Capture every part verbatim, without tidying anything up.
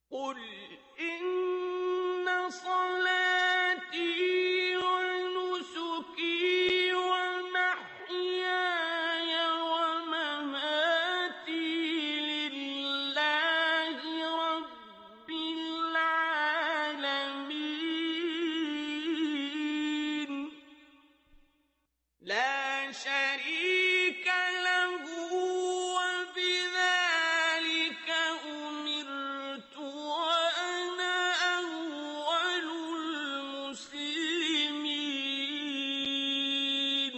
قل إن صلاتي ونسكي ومحياي ومماتي لله رب العالمين لا شريك له وبذلك أمرت وأنا أول المسلمين.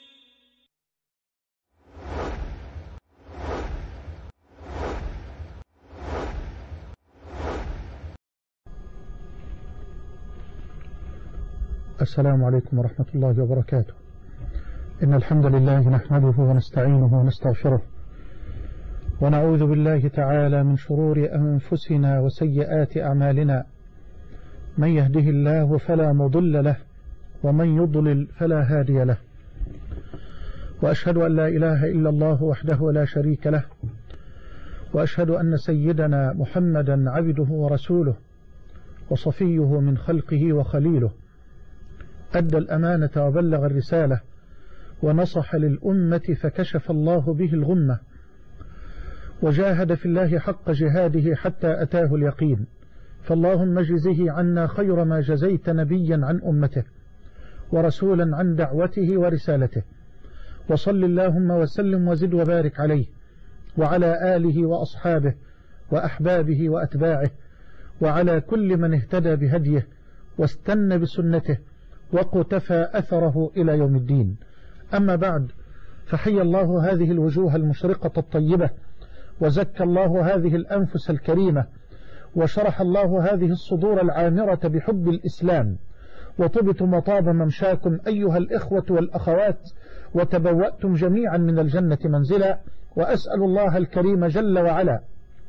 السلام عليكم ورحمة الله وبركاته. إن الحمد لله نحمده ونستعينه ونستغفره ونعوذ بالله تعالى من شرور أنفسنا وسيئات أعمالنا، من يهده الله فلا مضل له ومن يضلل فلا هادي له، وأشهد أن لا إله إلا الله وحده لا شريك له، وأشهد أن سيدنا محمدا عبده ورسوله وصفيه من خلقه وخليله، أدى الأمانة وبلغ الرسالة ونصح للأمة فكشف الله به الغمة، وجاهد في الله حق جهاده حتى أتاه اليقين. فاللهم اجزه عنا خير ما جزيت نبيا عن أمته ورسولا عن دعوته ورسالته، وصل اللهم وسلم وزد وبارك عليه وعلى آله وأصحابه وأحبابه وأتباعه وعلى كل من اهتدى بهديه واستنى بسنته وقتفى أثره إلى يوم الدين. أما بعد، فحي الله هذه الوجوه المشرقة الطيبة، وزكى الله هذه الأنفس الكريمة، وشرح الله هذه الصدور العامرة بحب الإسلام، وطبتم وطاب ممشاكم أيها الإخوة والأخوات، وتبوأتم جميعا من الجنة منزلا. وأسأل الله الكريم جل وعلا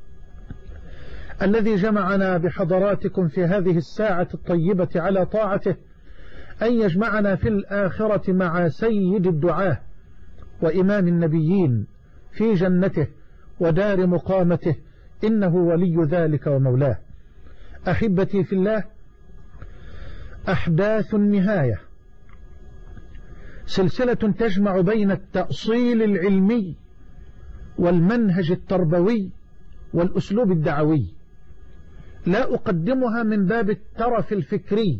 الذي جمعنا بحضراتكم في هذه الساعة الطيبة على طاعته أن يجمعنا في الآخرة مع سيد الدعاة وإمام النبيين في جنته ودار مقامته، إنه ولي ذلك ومولاه. أحبتي في الله، أحداث النهاية سلسلة تجمع بين التأصيل العلمي والمنهج التربوي والأسلوب الدعوي، لا أقدمها من باب الترف الفكري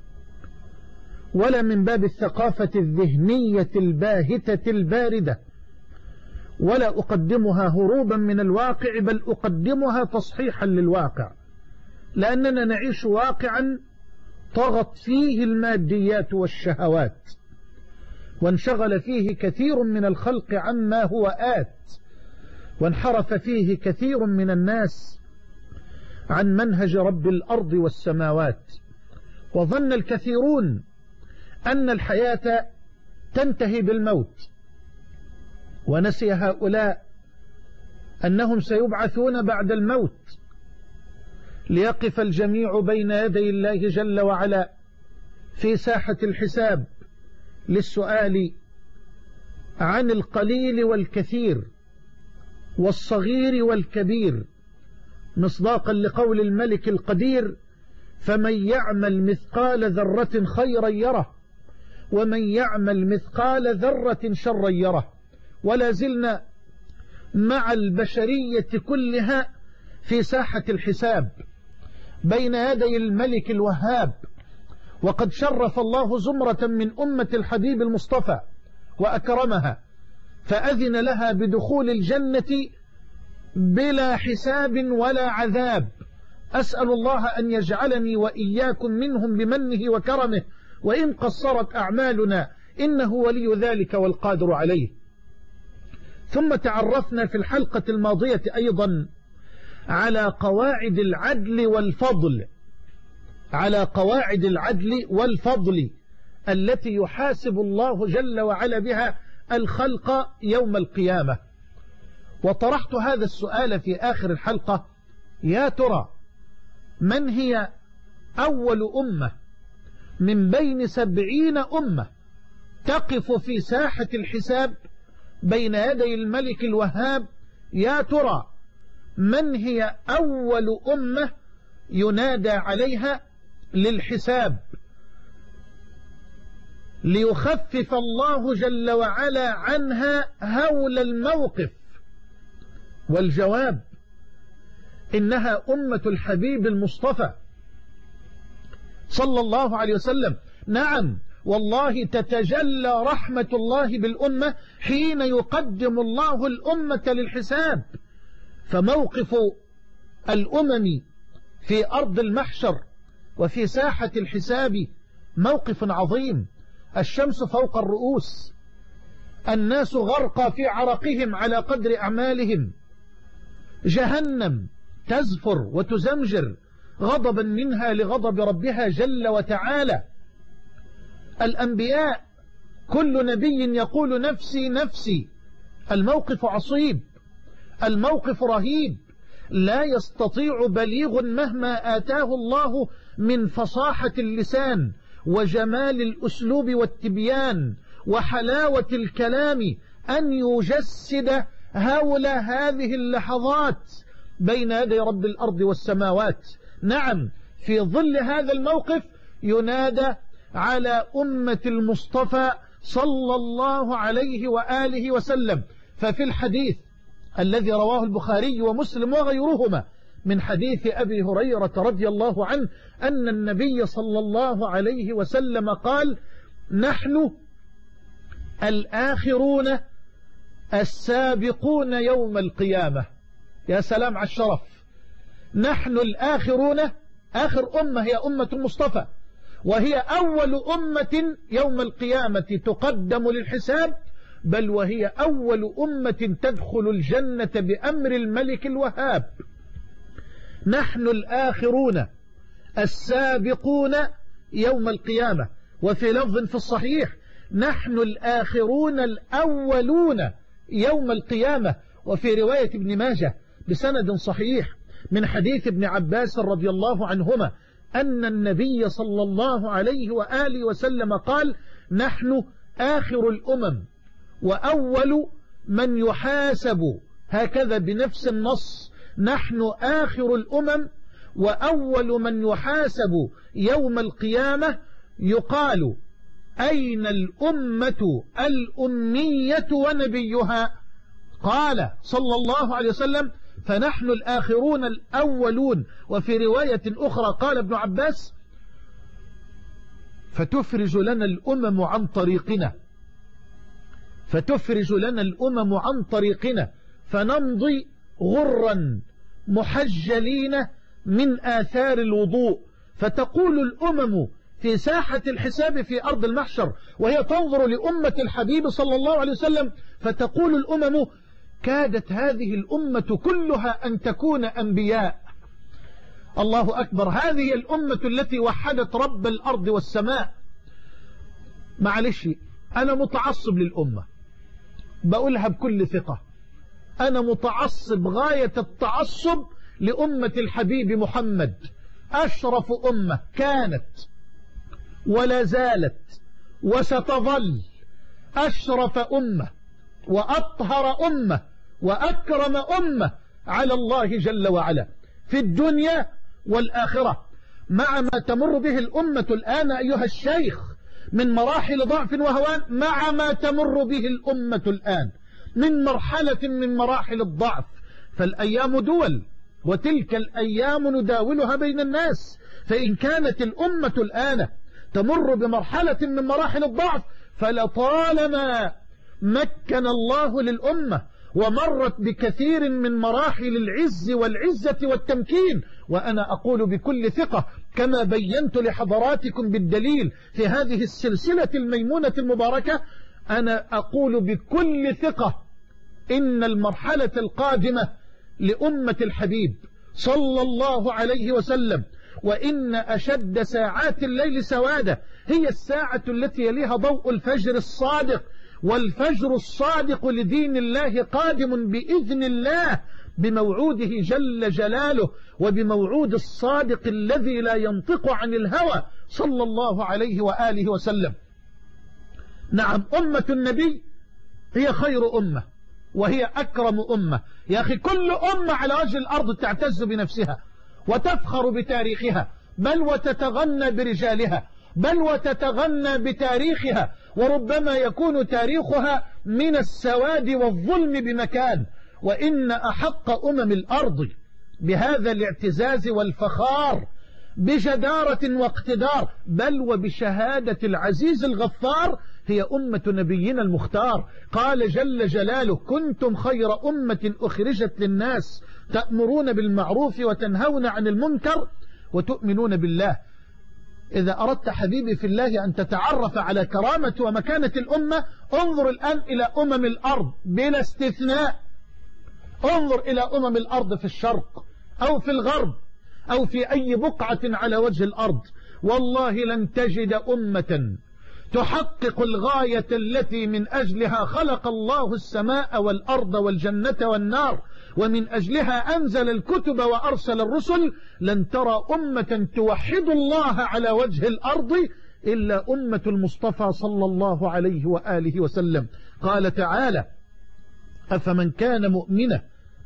ولا من باب الثقافة الذهنية الباهتة الباردة، ولا أقدمها هروبا من الواقع، بل أقدمها تصحيحا للواقع، لأننا نعيش واقعا طغت فيه الماديات والشهوات، وانشغل فيه كثير من الخلق عما هو آت، وانحرف فيه كثير من الناس عن منهج رب الأرض والسماوات، وظن الكثيرون أن الحياة تنتهي بالموت، ونسي هؤلاء أنهم سيبعثون بعد الموت، ليقف الجميع بين يدي الله جل وعلا في ساحة الحساب للسؤال عن القليل والكثير والصغير والكبير، مصداقا لقول الملك القدير: فمن يعمل مثقال ذرة خيرا يره ومن يعمل مثقال ذرة شرا يره. ولا زلنا مع البشرية كلها في ساحة الحساب بين يدي الملك الوهاب، وقد شرف الله زمرة من أمة الحبيب المصطفى وأكرمها، فأذن لها بدخول الجنة بلا حساب ولا عذاب. أسأل الله أن يجعلني وإياكم منهم بمنه وكرمه، وإن قصرت أعمالنا إنه ولي ذلك والقادر عليه. ثم تعرفنا في الحلقة الماضية أيضا على قواعد العدل والفضل على قواعد العدل والفضل التي يحاسب الله جل وعلا بها الخلق يوم القيامة. وطرحت هذا السؤال في آخر الحلقة: يا ترى من هي أول أمة من بين سبعين أمة تقف في ساحة الحساب بين يدي الملك الوهاب؟ يا ترى من هي أول أمة ينادى عليها للحساب، ليخفف الله جل وعلا عنها هول الموقف. والجواب إنها أمة الحبيب المصطفى صلى الله عليه وسلم. نعم والله تتجلى رحمة الله بالأمة حين يقدم الله الأمة للحساب. فموقف الأمم في أرض المحشر وفي ساحة الحساب موقف عظيم. الشمس فوق الرؤوس، الناس غرقى في عرقهم على قدر أعمالهم، جهنم تزفر وتزمجر غضبا منها لغضب ربها جل وتعالى. الأنبياء كل نبي يقول نفسي نفسي. الموقف عصيب، الموقف رهيب، لا يستطيع بليغ مهما آتاه الله من فصاحة اللسان وجمال الأسلوب والتبيان وحلاوة الكلام أن يجسد هول هذه اللحظات بين يدي رب الأرض والسماوات. نعم في ظل هذا الموقف ينادى على أمة المصطفى صلى الله عليه وآله وسلم. ففي الحديث الذي رواه البخاري ومسلم وغيرهما من حديث أبي هريرة رضي الله عنه أن النبي صلى الله عليه وسلم قال: نحن الآخرون السابقون يوم القيامة. يا سلام على الشرف. نحن الآخرون، آخر أمة هي أمة المصطفى، وهي أول أمة يوم القيامة تقدم للحساب، بل وهي أول أمة تدخل الجنة بأمر الملك الوهاب. نحن الآخرون السابقون يوم القيامة. وفي لفظ في الصحيح: نحن الآخرون الأولون يوم القيامة. وفي رواية ابن ماجه بسند صحيح من حديث ابن عباس رضي الله عنهما أن النبي صلى الله عليه وآله وسلم قال: نحن آخر الأمم وأول من يحاسب. هكذا بنفس النص: نحن آخر الأمم وأول من يحاسب يوم القيامة. يقال: أين الأمة الأمية ونبيها؟ قال صلى الله عليه وسلم: فنحن الآخرون الأولون. وفي رواية أخرى قال ابن عباس: فتفرج لنا الأمم عن طريقنا فتفرج لنا الأمم عن طريقنا فنمضي غرا محجلين من آثار الوضوء. فتقول الأمم في ساحة الحساب في أرض المحشر وهي تنظر لأمة الحبيب صلى الله عليه وسلم، فتقول الأمم: كادت هذه الأمة كلها أن تكون أنبياء. الله أكبر. هذه الأمة التي وحدت رب الأرض والسماء. معلش أنا متعصب للأمة، بقولها بكل ثقة، أنا متعصب غاية التعصب لأمة الحبيب محمد. أشرف أمة كانت ولا زالت وستظل أشرف أمة وأطهر أمة وأكرم أمة على الله جل وعلا في الدنيا والآخرة. مع ما تمر به الأمة الآن أيها الشيخ من مراحل ضعف وهوان، مع ما تمر به الأمة الآن من مرحلة من مراحل الضعف، فالأيام دول وتلك الأيام نداولها بين الناس. فإن كانت الأمة الآن تمر بمرحلة من مراحل الضعف، فلطالما مكن الله للأمة ومرت بكثير من مراحل العز والعزة والتمكين. وأنا أقول بكل ثقة كما بينت لحضراتكم بالدليل في هذه السلسلة الميمونة المباركة، أنا أقول بكل ثقة إن المرحلة القادمة لأمة الحبيب صلى الله عليه وسلم، وإن أشد ساعات الليل سوادة هي الساعة التي يليها ضوء الفجر الصادق. والفجر الصادق لدين الله قادم بإذن الله بموعوده جل جلاله وبموعود الصادق الذي لا ينطق عن الهوى صلى الله عليه وآله وسلم. نعم أمة النبي هي خير أمة وهي أكرم أمة. يا أخي كل أمة على وجه الأرض تعتز بنفسها، وتفخر بتاريخها، بل وتتغنى برجالها، بل وتتغنى بتاريخها، وربما يكون تاريخها من السواد والظلم بمكان. وإن أحق أمم الأرض بهذا الاعتزاز والفخار بجدارة واقتدار، بل وبشهادة العزيز الغفار، هي أمة نبينا المختار. قال جل جلاله: كنتم خير أمة أخرجت للناس تأمرون بالمعروف وتنهون عن المنكر وتؤمنون بالله. إذا أردت حبيبي في الله أن تتعرف على كرامة ومكانة الأمة، انظر الآن إلى أمم الأرض بلا استثناء. انظر إلى أمم الأرض في الشرق أو في الغرب أو في أي بقعة على وجه الأرض، والله لن تجد أمة تحقق الغاية التي من أجلها خلق الله السماء والأرض والجنة والنار، ومن أجلها أنزل الكتب وأرسل الرسل. لن ترى أمة توحد الله على وجه الأرض إلا أمة المصطفى صلى الله عليه وآله وسلم. قال تعالى: أفمن كان مؤمنا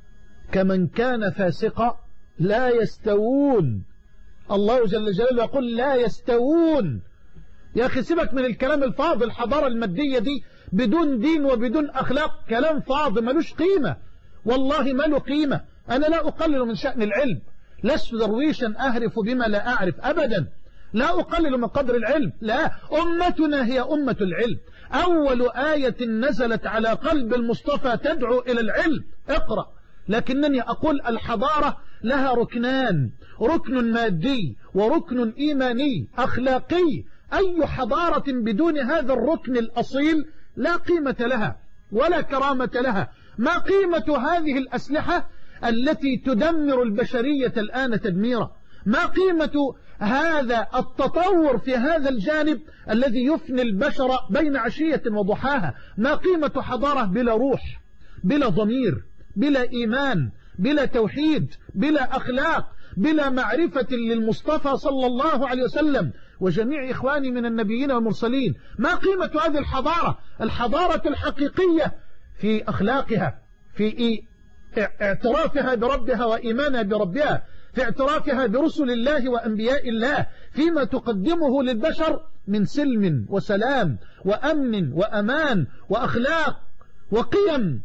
كمن كان فاسقا لا يستوون. الله جل جلاله يقول لا يستوون. يا أخي سيبك من الكلام الفاضي. الحضارة المادية دي بدون دين وبدون أخلاق كلام فاضي ملوش قيمة، والله ما له قيمة. أنا لا أقلل من شأن العلم، لست درويشا أهرف بما لا أعرف أبدا، لا أقلل من قدر العلم، لا، أمتنا هي أمة العلم. أول آية نزلت على قلب المصطفى تدعو إلى العلم، اقرأ. لكنني أقول الحضارة لها ركنان، ركن مادي وركن إيماني أخلاقي. أي حضارة بدون هذا الركن الأصيل لا قيمة لها ولا كرامة لها. ما قيمة هذه الأسلحة التي تدمر البشرية الآن تدميرا؟ ما قيمة هذا التطور في هذا الجانب الذي يفني البشر بين عشية وضحاها؟ ما قيمة حضارة بلا روح، بلا ضمير، بلا إيمان، بلا توحيد، بلا أخلاق، بلا معرفة للمصطفى صلى الله عليه وسلم وجميع إخواني من النبيين والمرسلين؟ ما قيمة هذه الحضارة؟ الحضارة الحقيقية في أخلاقها، في اعترافها بربها وإيمانها بربها، في اعترافها برسل الله وأنبياء الله، فيما تقدمه للبشر من سلم وسلام وأمن وأمان وأخلاق وقيم،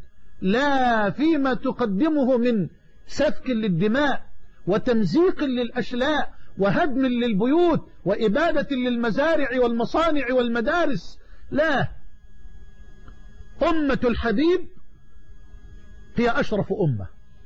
لا فيما تقدمه من سفك للدماء وتمزيق للأشلاء وهدم للبيوت وإبادة للمزارع والمصانع والمدارس. لا، أمة الحبيب هي أشرف أمة.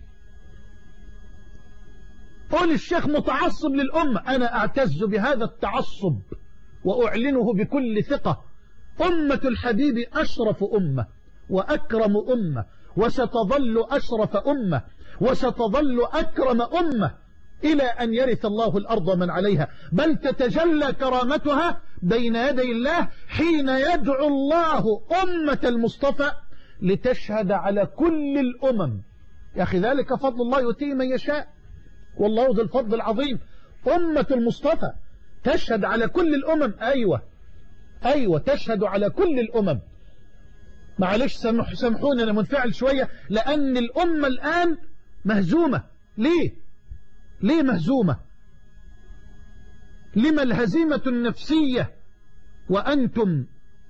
قول الشيخ متعصب للأمة، أنا أعتز بهذا التعصب وأعلنه بكل ثقة. أمة الحبيب أشرف أمة وأكرم أمة، وستظل أشرف أمة وستظل أكرم أمة إلى أن يرث الله الأرض من عليها، بل تتجلى كرامتها بين يدي الله حين يدعو الله أمة المصطفى لتشهد على كل الأمم. يا أخي ذلك فضل الله يؤتيه من يشاء، والله ذو الفضل العظيم. أمة المصطفى تشهد على كل الأمم. أيوة أيوة تشهد على كل الأمم. معلش سمح سامحوني أنا منفعل شوية، لأن الأمة الآن مهزومة. ليه؟ ليه مهزومة؟ لما الهزيمة النفسية وأنتم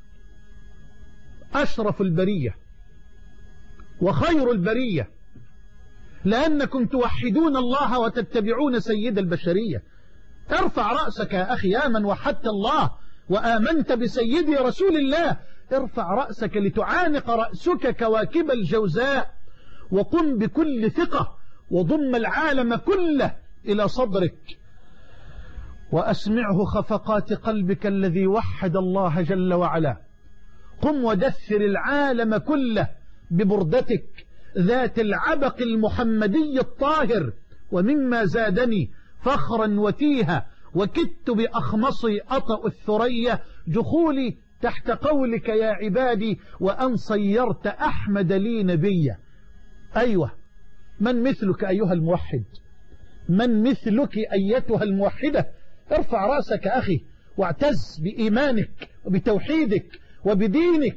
أشرف البرية وخير البرية، لأنكم توحدون الله وتتبعون سيد البشرية. ارفع رأسك يا أخي، يا من وحدت الله وآمنت بسيدي رسول الله، ارفع رأسك لتعانق رأسك كواكب الجوزاء، وقم بكل ثقة وضم العالم كله إلى صدرك، وأسمعه خفقات قلبك الذي وحد الله جل وعلا. قم ودثر العالم كله ببردتك ذات العبق المحمدي الطاهر. ومما زادني فخرا وتيها وكدت بأخمصي أطأ الثريا دخولي تحت قولك يا عبادي وأن صيرت أحمد لي نبيا. أيوة، من مثلك أيها الموحد؟ من مثلك أيتها الموحدة؟ ارفع رأسك أخي واعتز بإيمانك وبتوحيدك وبدينك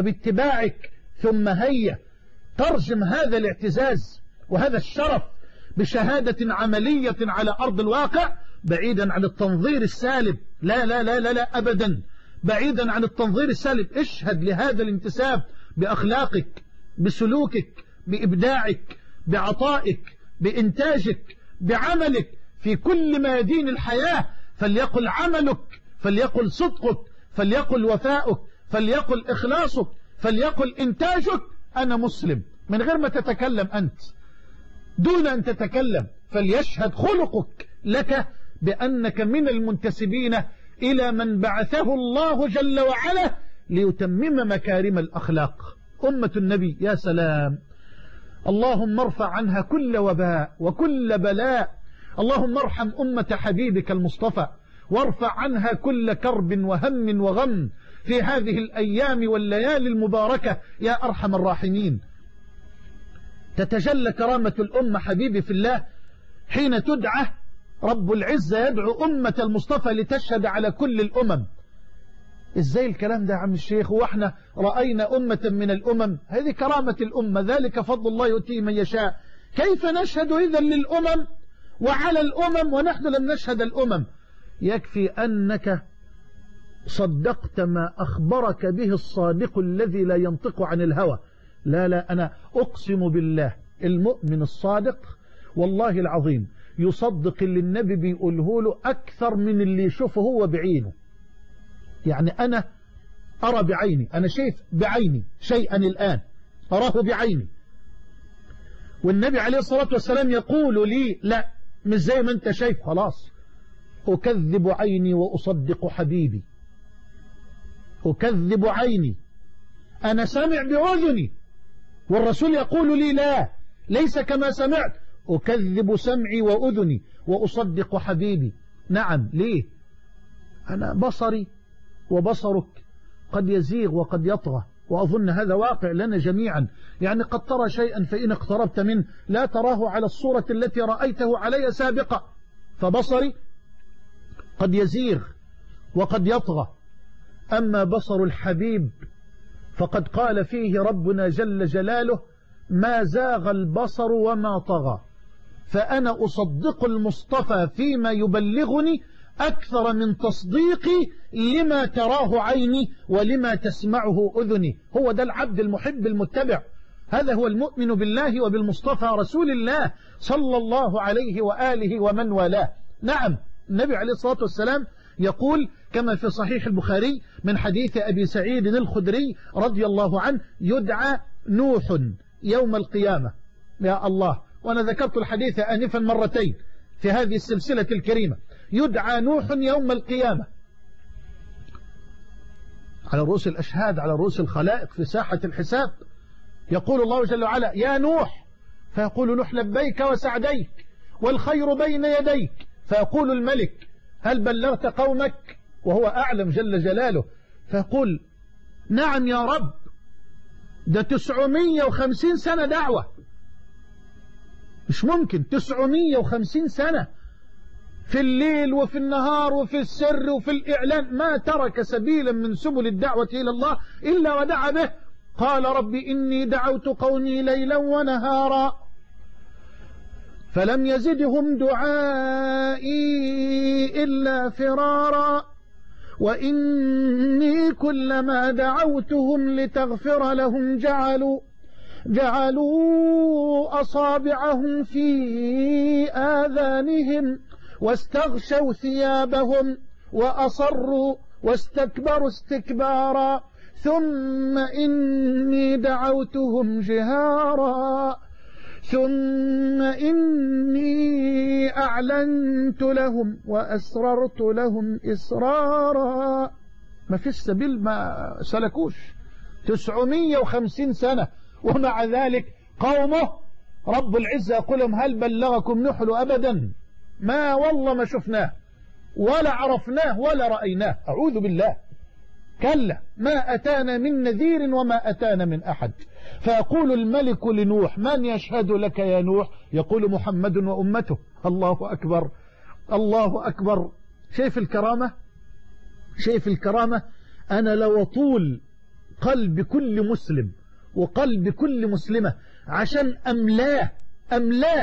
وباتباعك، ثم هيا ترجم هذا الاعتزاز وهذا الشرف بشهادة عملية على أرض الواقع، بعيدا عن التنظير السالب. لا لا لا لا, لا أبدا، بعيدا عن التنظير السالب. اشهد لهذا الانتساب بأخلاقك، بسلوكك، بإبداعك، بعطائك، بإنتاجك، بعملك في كل ميادين الحياة. فليقل عملك، فليقل صدقك، فليقل وفاؤك، فليقل إخلاصك، فليقل إنتاجك أنا مسلم، من غير ما تتكلم أنت، دون أن تتكلم. فليشهد خلقك لك بأنك من المنتسبين إلى من بعثه الله جل وعلا ليتمم مكارم الأخلاق. أمة النبي يا سلام، اللهم ارفع عنها كل وباء وكل بلاء. اللهم ارحم أمة حبيبك المصطفى، وارفع عنها كل كرب وهم وغم في هذه الأيام والليالي المباركة يا أرحم الراحمين. تتجلى كرامة الأمة حبيبي في الله حين تدعى رب العزة يدعو أمة المصطفى لتشهد على كل الأمم. إزاي الكلام ده يا عم الشيخ؟ وإحنا رأينا أمة من الأمم؟ هذه كرامة الأمة، ذلك فضل الله يؤتيه من يشاء. كيف نشهد إذن للأمم وعلى الأمم ونحن لم نشهد الأمم؟ يكفي أنك صدقت ما أخبرك به الصادق الذي لا ينطق عن الهوى. لا لا أنا أقسم بالله المؤمن الصادق والله العظيم يصدق اللي النبي بيقوله له أكثر من اللي يشوفه هو بعينه. يعني أنا أرى بعيني، أنا شايف بعيني شيئا الآن أراه بعيني، والنبي عليه الصلاة والسلام يقول لي لا مش زي ما أنت شايف، خلاص أكذب عيني وأصدق حبيبي. أكذب عيني، أنا سامع بأذني والرسول يقول لي لا ليس كما سمعت. أكذب سمعي وأذني وأصدق حبيبي. نعم، ليه؟ أنا بصري وبصرك قد يزيغ وقد يطغى، وأظن هذا واقع لنا جميعا. يعني قد ترى شيئا فإن اقتربت منه لا تراه على الصورة التي رأيته علي سابقا. فبصري قد يزيغ وقد يطغى، أما بصر الحبيب فقد قال فيه ربنا جل جلاله ما زاغ البصر وما طغى. فأنا أصدق المصطفى فيما يبلغني أكثر من تصديقي لما تراه عيني ولما تسمعه أذني. هو ده العبد المحب المتبع، هذا هو المؤمن بالله وبالمصطفى رسول الله صلى الله عليه وآله ومن والاه. نعم، النبي عليه الصلاة والسلام يقول كما في صحيح البخاري من حديث أبي سعيد الخدري رضي الله عنه يدعى نوح يوم القيامة. يا الله، وأنا ذكرت الحديث آنفا مرتين في هذه السلسلة الكريمة. يدعى نوح يوم القيامة على رؤوس الأشهاد، على رؤوس الخلائق في ساحة الحساب. يقول الله جل وعلا يا نوح، فيقول نوح لبيك وسعديك والخير بين يديك. فيقول الملك هل بلغت قومك؟ وهو أعلم جل جلاله. فيقول نعم يا رب، ده تسعمية وخمسين سنة دعوة. مش ممكن، تسعمية وخمسين سنة في الليل وفي النهار وفي السر وفي الإعلان، ما ترك سبيلا من سبل الدعوة إلى الله إلا ودعا به. قال رب إني دعوت قومي ليلا ونهارا فلم يزدهم دعائي إلا فرارا وإني كلما دعوتهم لتغفر لهم جعلوا جعلوا أصابعهم في آذانهم واستغشوا ثيابهم وأصروا واستكبروا استكبارا ثم إني دعوتهم جهارا ثم إني أعلنت لهم وأسررت لهم إسرارا. ما فيش سبيل ما سلكوش، تسعمية وخمسين سنة، ومع ذلك قومه رب العزة يقول لهم هل بلغكم نوح؟ أبدا، ما والله ما شفناه ولا عرفناه ولا رأيناه، أعوذ بالله، كلا ما أتانا من نذير وما أتانا من أحد. فيقول الملك لنوح من يشهد لك يا نوح؟ يقول محمد وأمته. الله أكبر، الله أكبر. شايف الكرامة؟ شايف الكرامة؟ أنا لو طول قلب كل مسلم وقلب كل مسلمة عشان أملاه أملاه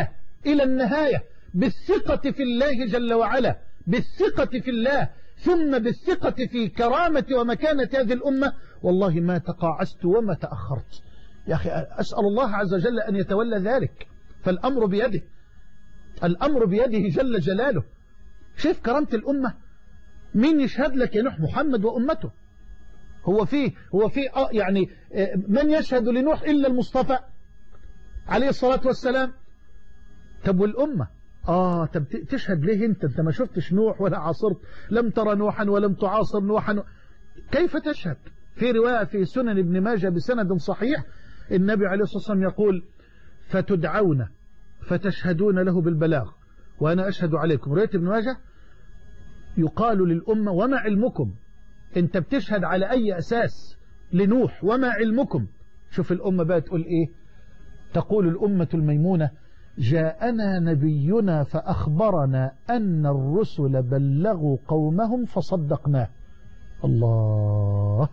إلى النهاية بالثقة في الله جل وعلا، بالثقة في الله، ثم بالثقة في كرامة ومكانة هذه الأمة، والله ما تقاعست وما تأخرت. يا أخي أسأل الله عز وجل أن يتولى ذلك، فالأمر بيده، الأمر بيده جل جلاله. شوف كرامة الأمة، مين يشهد لك يا نوح؟ محمد وأمته. هو فيه هو فيه آه يعني من يشهد لنوح إلا المصطفى عليه الصلاة والسلام؟ طب والأمة آه طب تشهد ليه أنت؟ أنت ما شفتش نوح ولا عاصرت، لم ترى نوحا ولم تعاصر نوحا، كيف تشهد؟ في رواية في سنن ابن ماجه بسند صحيح النبي عليه الصلاة والسلام يقول: فتدعون فتشهدون له بالبلاغ وأنا أشهد عليكم. رواية ابن ماجه يقال للأمة: وما علمكم؟ أنت بتشهد على أي أساس لنوح؟ وما علمكم؟ شوف الأمة بقى تقول إيه؟ تقول الأمة الميمونة: جاءنا نبينا فأخبرنا أن الرسل بلغوا قومهم فصدقناه. الله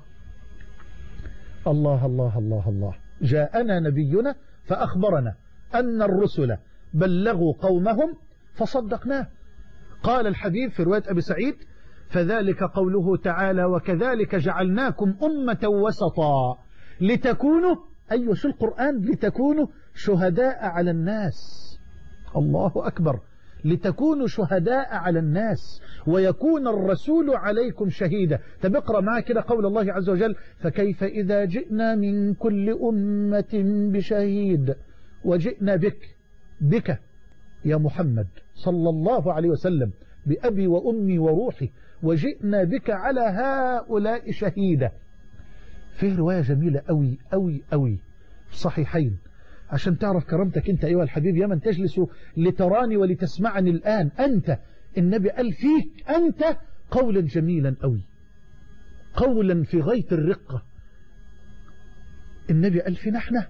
الله الله الله الله. جاءنا نبينا فأخبرنا أن الرسل بلغوا قومهم فصدقناه. قال الحبيب في رواية أبي سعيد: فذلك قوله تعالى: وكذلك جعلناكم أمة وسطا لتكونوا، أيوة شو القرآن، لتكونوا شهداء على الناس. الله أكبر، لتكونوا شهداء على الناس ويكون الرسول عليكم شهيدا. طب اقرأ معي كده قول الله عز وجل: فكيف إذا جئنا من كل أمة بشهيد وجئنا بك، بك يا محمد صلى الله عليه وسلم، بأبي وأمي وروحي، وجئنا بك على هؤلاء شهيدا. فيه رواية جميلة أوي أوي أوي في الصحيحين عشان تعرف كرامتك أنت أيها الحبيب، يا من تجلس لتراني ولتسمعني الآن، أنت النبي قال فيك أنت قولا جميلا أوي، قولا في غاية الرقة. النبي قال فينا احنا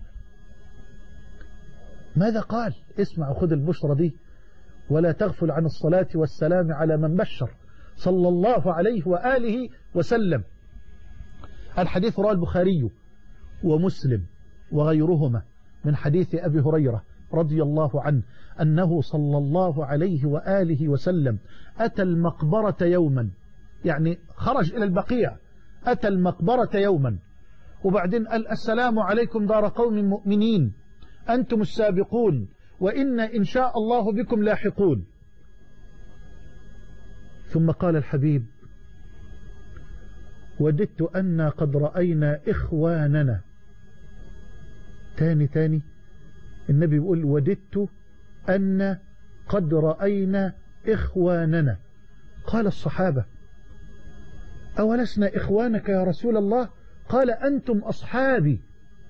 ماذا قال؟ اسمع وخذ البشرى دي: ولا تغفل عن الصلاة والسلام على من بشر صلى الله عليه وآله وسلم. الحديث رواه البخاري ومسلم وغيرهما من حديث أبي هريرة رضي الله عنه أنه صلى الله عليه وآله وسلم أتى المقبرة يوما، يعني خرج إلى البقيع، أتى المقبرة يوما، وبعدين قال: السلام عليكم دار قوم مؤمنين، أنتم السابقون، وإن إن شاء الله بكم لاحقون. ثم قال الحبيب: وددت أن قد رأينا إخواننا. تاني تاني النبي يقول: وددت أن قد رأينا إخواننا. قال الصحابة: أولسنا إخوانك يا رسول الله؟ قال: أنتم أصحابي،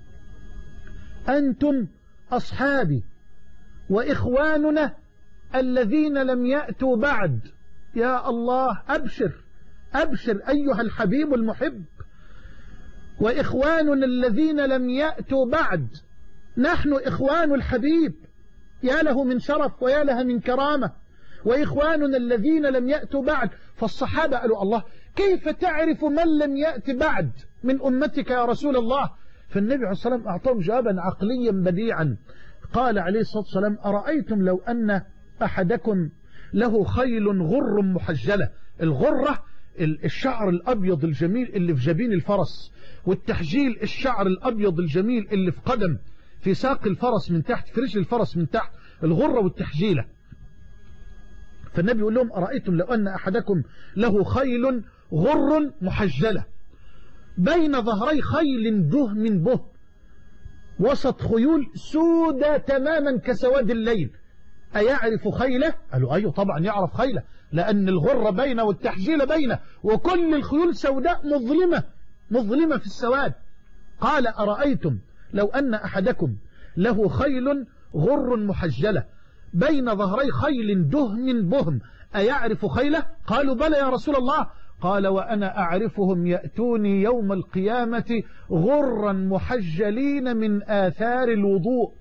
أنتم أصحابي، وإخواننا الذين لم يأتوا بعد. يا الله، أبشر أبشر أيها الحبيب المحب، وإخواننا الذين لم يأتوا بعد، نحن إخوان الحبيب، يا له من شرف ويا لها من كرامة، وإخواننا الذين لم يأتوا بعد. فالصحابة قالوا: الله، كيف تعرف من لم يأت بعد من أمتك يا رسول الله؟ فالنبي عليه الصلاة والسلام أعطاهم جوابا عقليا بديعا، قال عليه الصلاة والسلام: أرأيتم لو أن أحدكم له خيل غر محجلة. الغرة الشعر الأبيض الجميل اللي في جبين الفرس، والتحجيل الشعر الأبيض الجميل اللي في قدم في ساق الفرس من تحت، في رجل الفرس من تحت، الغرة والتحجيلة. فالنبي يقول لهم: أرأيتم لو أن أحدكم له خيل غر محجلة بين ظهري خيل دهم به، وسط خيول سودة تماما كسواد الليل، أيعرف خيله؟ قالوا: أيوه طبعا يعرف خيله، لأن الغرة بينه والتحجيل بينه، وكل الخيول سوداء مظلمة مظلمة في السواد. قال: أرأيتم لو أن أحدكم له خيل غر محجلة بين ظهري خيل دهم بهم، أيعرف خيله؟ قالوا: بلى يا رسول الله. قال: وأنا أعرفهم يأتوني يوم القيامة غرا محجلين من آثار الوضوء.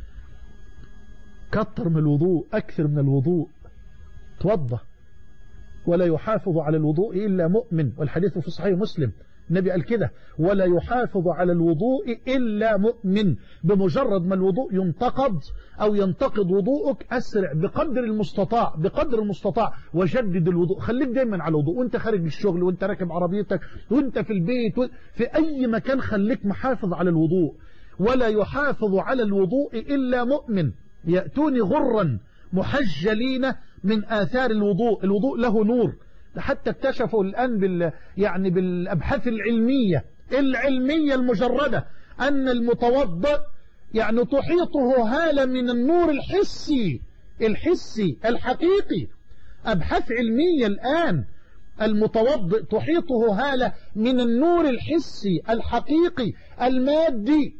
كتر من الوضوء، أكثر من الوضوء، توضى. ولا يحافظ على الوضوء إلا مؤمن، والحديث في صحيح مسلم النبي قال كده: ولا يحافظ على الوضوء إلا مؤمن. بمجرد ما الوضوء ينتقض أو ينتقض وضوءك أسرع بقدر المستطاع بقدر المستطاع وجدد الوضوء. خليك دايما على الوضوء، وانت خارج الشغل، وانت راكب عربيتك، وانت في البيت، في أي مكان خليك محافظ على الوضوء. ولا يحافظ على الوضوء إلا مؤمن يأتوني غرا محجلين من آثار الوضوء. الوضوء له نور، حتى اكتشفوا الآن بال يعني بالأبحاث العلمية العلمية المجردة أن المتوضئ يعني تحيطه هالة من النور الحسي الحسي الحقيقي. أبحاث علمية الآن، المتوضئ تحيطه هالة من النور الحسي الحقيقي المادي.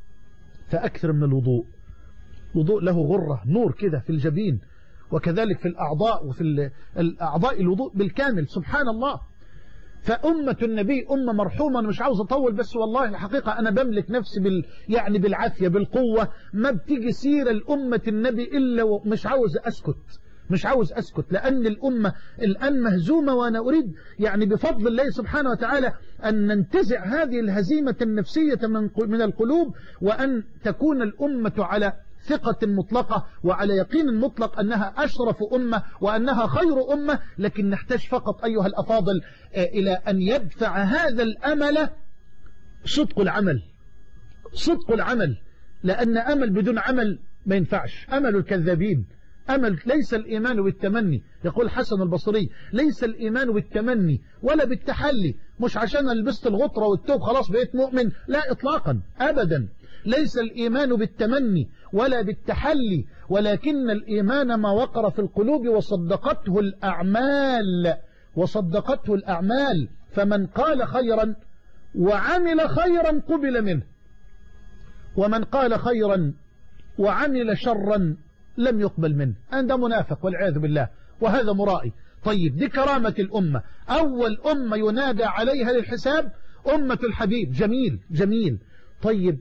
فأكثر من الوضوء. الوضوء له غرة نور كده في الجبين، وكذلك في الأعضاء، وفي الأعضاء الوضوء بالكامل. سبحان الله. فأمة النبي أمة مرحومة. أنا مش عاوز أطول، بس والله الحقيقة أنا بملك نفسي بال يعني بالعافية بالقوة. ما بتيجي سيرة الأمة النبي إلا ومش عاوز أسكت مش عاوز أسكت لأن الأمة الآن مهزومة، وأنا أريد يعني بفضل الله سبحانه وتعالى أن ننتزع هذه الهزيمة النفسية من من القلوب، وأن تكون الأمة على ثقة مطلقة وعلى يقين مطلق أنها أشرف أمة وأنها خير أمة. لكن نحتاج فقط أيها الأفاضل إلى أن يدفع هذا الأمل صدق العمل صدق العمل لأن أمل بدون عمل ما ينفعش. أمل الكذابين. أمل ليس الإيمان بالتمني. يقول حسن البصري: ليس الإيمان بالتمني ولا بالتحلي. مش عشان لبست الغطرة والتوب خلاص بقيت مؤمن، لا إطلاقا أبدا. ليس الإيمان بالتمني ولا بالتحلي، ولكن الإيمان ما وقر في القلوب وصدقته الأعمال وصدقته الأعمال. فمن قال خيرا وعمل خيرا قبل منه، ومن قال خيرا وعمل شرا لم يقبل منه. أنا منافق والعياذ بالله، وهذا مرائي. طيب، دي كرامة الأمة. أول أمة ينادى عليها للحساب أمة الحبيب. جميل جميل. طيب،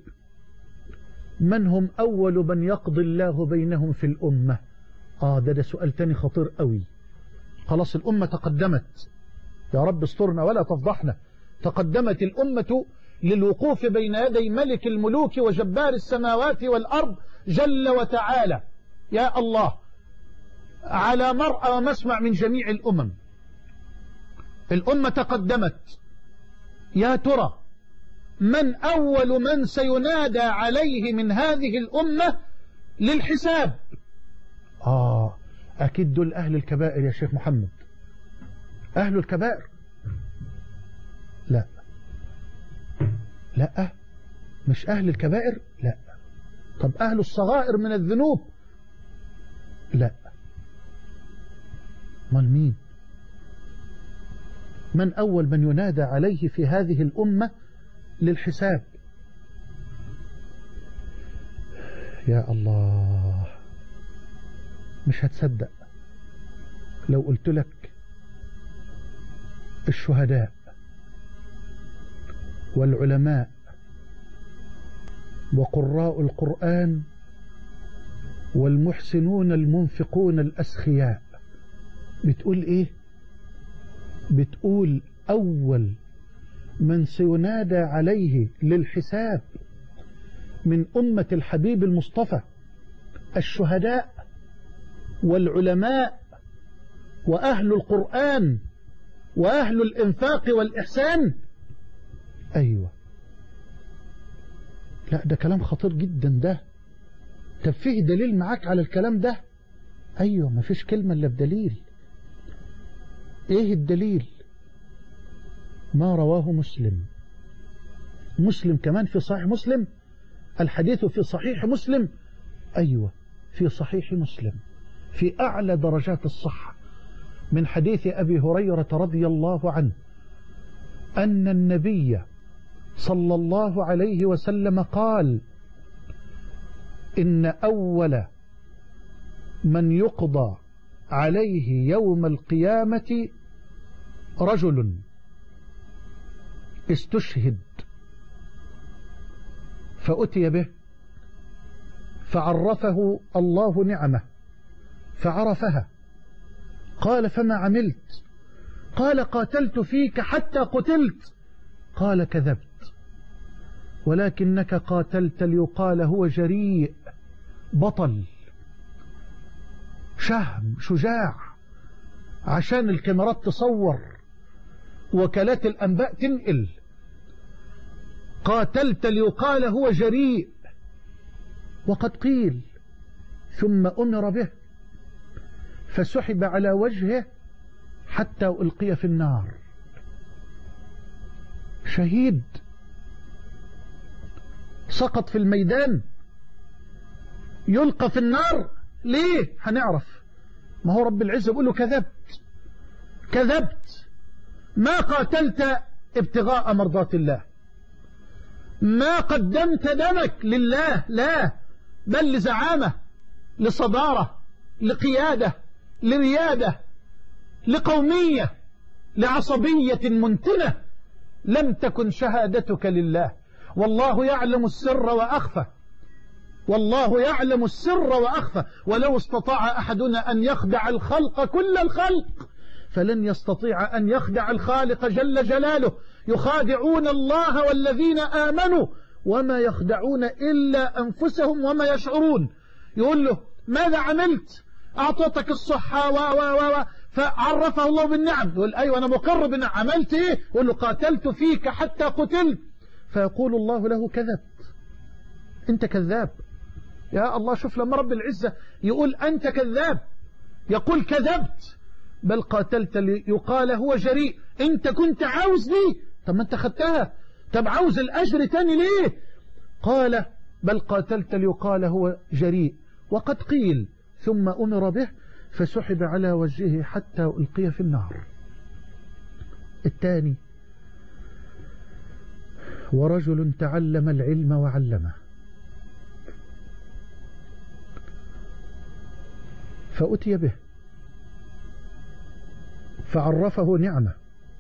من هم أول من يقضي الله بينهم في الأمة؟ آه ده, ده سؤال تاني خطير قوي. خلاص الأمة تقدمت، يا رب استرنا ولا تفضحنا. تقدمت الأمة للوقوف بين يدي ملك الملوك وجبار السماوات والأرض جل وتعالى. يا الله، على مرأى ومسمع من جميع الأمم الأمة تقدمت. يا ترى من أول من سينادى عليه من هذه الأمة للحساب؟ آه أكيد دول أهل الكبائر يا شيخ محمد. أهل الكبائر؟ لا لا مش أهل الكبائر. لا. طب أهل الصغائر من الذنوب؟ لا. من مين؟ من أول من ينادى عليه في هذه الأمة للحساب؟ يا الله، مش هتصدق لو قلت لك الشهداء والعلماء وقراء القرآن والمحسنون المنفقون الأسخياء. بتقول إيه؟ بتقول أول من سينادى عليه للحساب من أمة الحبيب المصطفى الشهداء والعلماء وأهل القرآن وأهل الإنفاق والإحسان. أيوة. لا ده كلام خطير جدا ده. طب فيه دليل معاك على الكلام ده؟ أيوة، ما فيش كلمة إلا بدليل. إيه الدليل؟ ما رواه مسلم. مسلم كمان في صحيح مسلم. الحديث في صحيح مسلم. أيوة، في صحيح مسلم في أعلى درجات الصحة، من حديث أبي هريرة رضي الله عنه أن النبي صلى الله عليه وسلم قال: إن أول من يقضى عليه يوم القيامة رجل استشهد فأتي به فعرفه الله نعمه فعرفها. قال: فما عملت؟ قال: قاتلت فيك حتى قتلت. قال كذبت، ولكنك قاتلت ليقال هو جريء، بطل، شهم، شجاع، عشان الكاميرات تصور، وكالات الأنباء تنقل. قاتلت ليقال هو جريء، وقد قيل. ثم أمر به فسحب على وجهه حتى ألقي في النار. شهيد سقط في الميدان يلقى في النار. ليه؟ هنعرف. ما هو رب العزة يقول له كذبت، كذبت، ما قاتلت ابتغاء مرضات الله، ما قدمت دمك لله، لا، بل لزعامة، لصدارة، لقيادة، لريادة، لقومية، لعصبية منتنة. لم تكن شهادتك لله. والله يعلم السر وأخفى، والله يعلم السر وأخفى. ولو استطاع أحدنا أن يخدع الخلق كل الخلق فلن يستطيع أن يخدع الخالق جل جلاله. يخادعون الله والذين آمنوا وما يخدعون إلا أنفسهم وما يشعرون. يقول له ماذا عملت؟ أعطتك الصحة و و و فعرفه الله بالنعم. يقول أيوة أنا مقر بالنعم. عملت إيه؟ يقول له قاتلت فيك حتى قتلت. فيقول الله له كذبت، أنت كذاب. يا الله، شوف لما رب العزة يقول أنت كذاب، يقول كذبت، بل قاتلت ليقال هو جريء. أنت كنت عاوز دي، طب ما أنت خدتها، طب عاوز الأجر تاني ليه؟ قال بل قاتلت ليقال هو جريء، وقد قيل. ثم أمر به فسحب على وجهه حتى ألقي في النار. الثاني ورجل تعلم العلم وعلمه، فأتي به فعرفه نعمة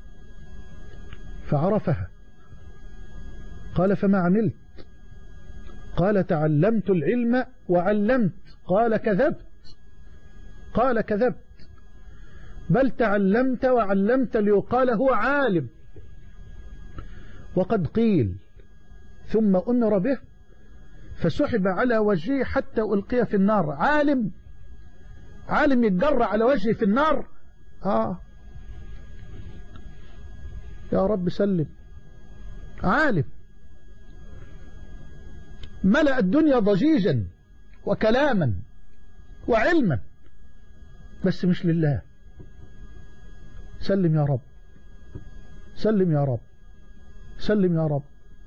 فعرفها. قال فما عملت؟ قال تعلمت العلم وعلمت. قال كذبت، قال كذبت، بل تعلمت وعلمت ليقال هو عالم، وقد قيل. ثم أمر به فسحب على وجهه حتى ألقي في النار. عالم، عالم يتجرى على وجهه في النار. آه يا رب سلم. عالم ملأ الدنيا ضجيجا وكلاما وعلما، بس مش لله. سلم يا رب، سلم يا رب، سلم يا رب.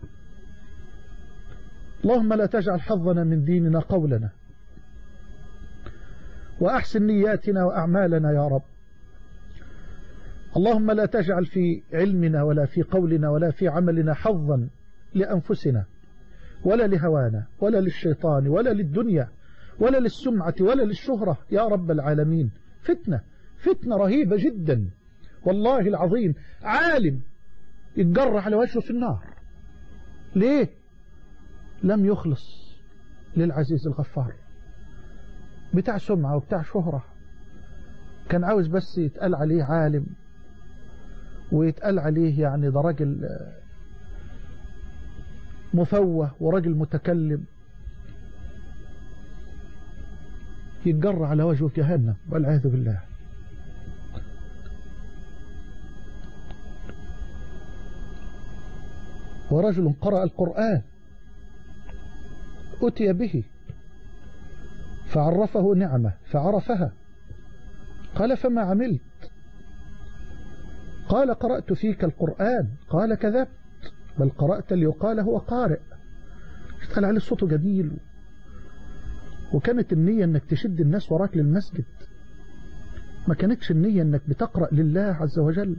اللهم لا تجعل حظنا من ديننا قولنا، وأحسن نياتنا وأعمالنا يا رب. اللهم لا تجعل في علمنا ولا في قولنا ولا في عملنا حظا لأنفسنا ولا لهوانا ولا للشيطان ولا للدنيا ولا للسمعة ولا للشهرة يا رب العالمين. فتنة، فتنة رهيبة جدا والله العظيم. عالم يتجرح على وجهه في النار. ليه؟ لم يخلص للعزيز الغفار. بتاع سمعة وبتاع شهرة، كان عاوز بس يتقال عليه عالم ويتقال عليه يعني ده راجل مفوه وراجل متكلم، يتجرى على وجهه جهنم والعياذ بالله. ورجل قرأ القرآن أتي به فعرفه نعمة فعرفها. قال فما عملت؟ قال قرأت فيك القرآن. قال كذبت، بل قرأت ليقال هو قارئ. قال عليه الصوت جميل، وكانت النية انك تشد الناس وراك للمسجد، ما كانتش النية انك بتقرأ لله عز وجل،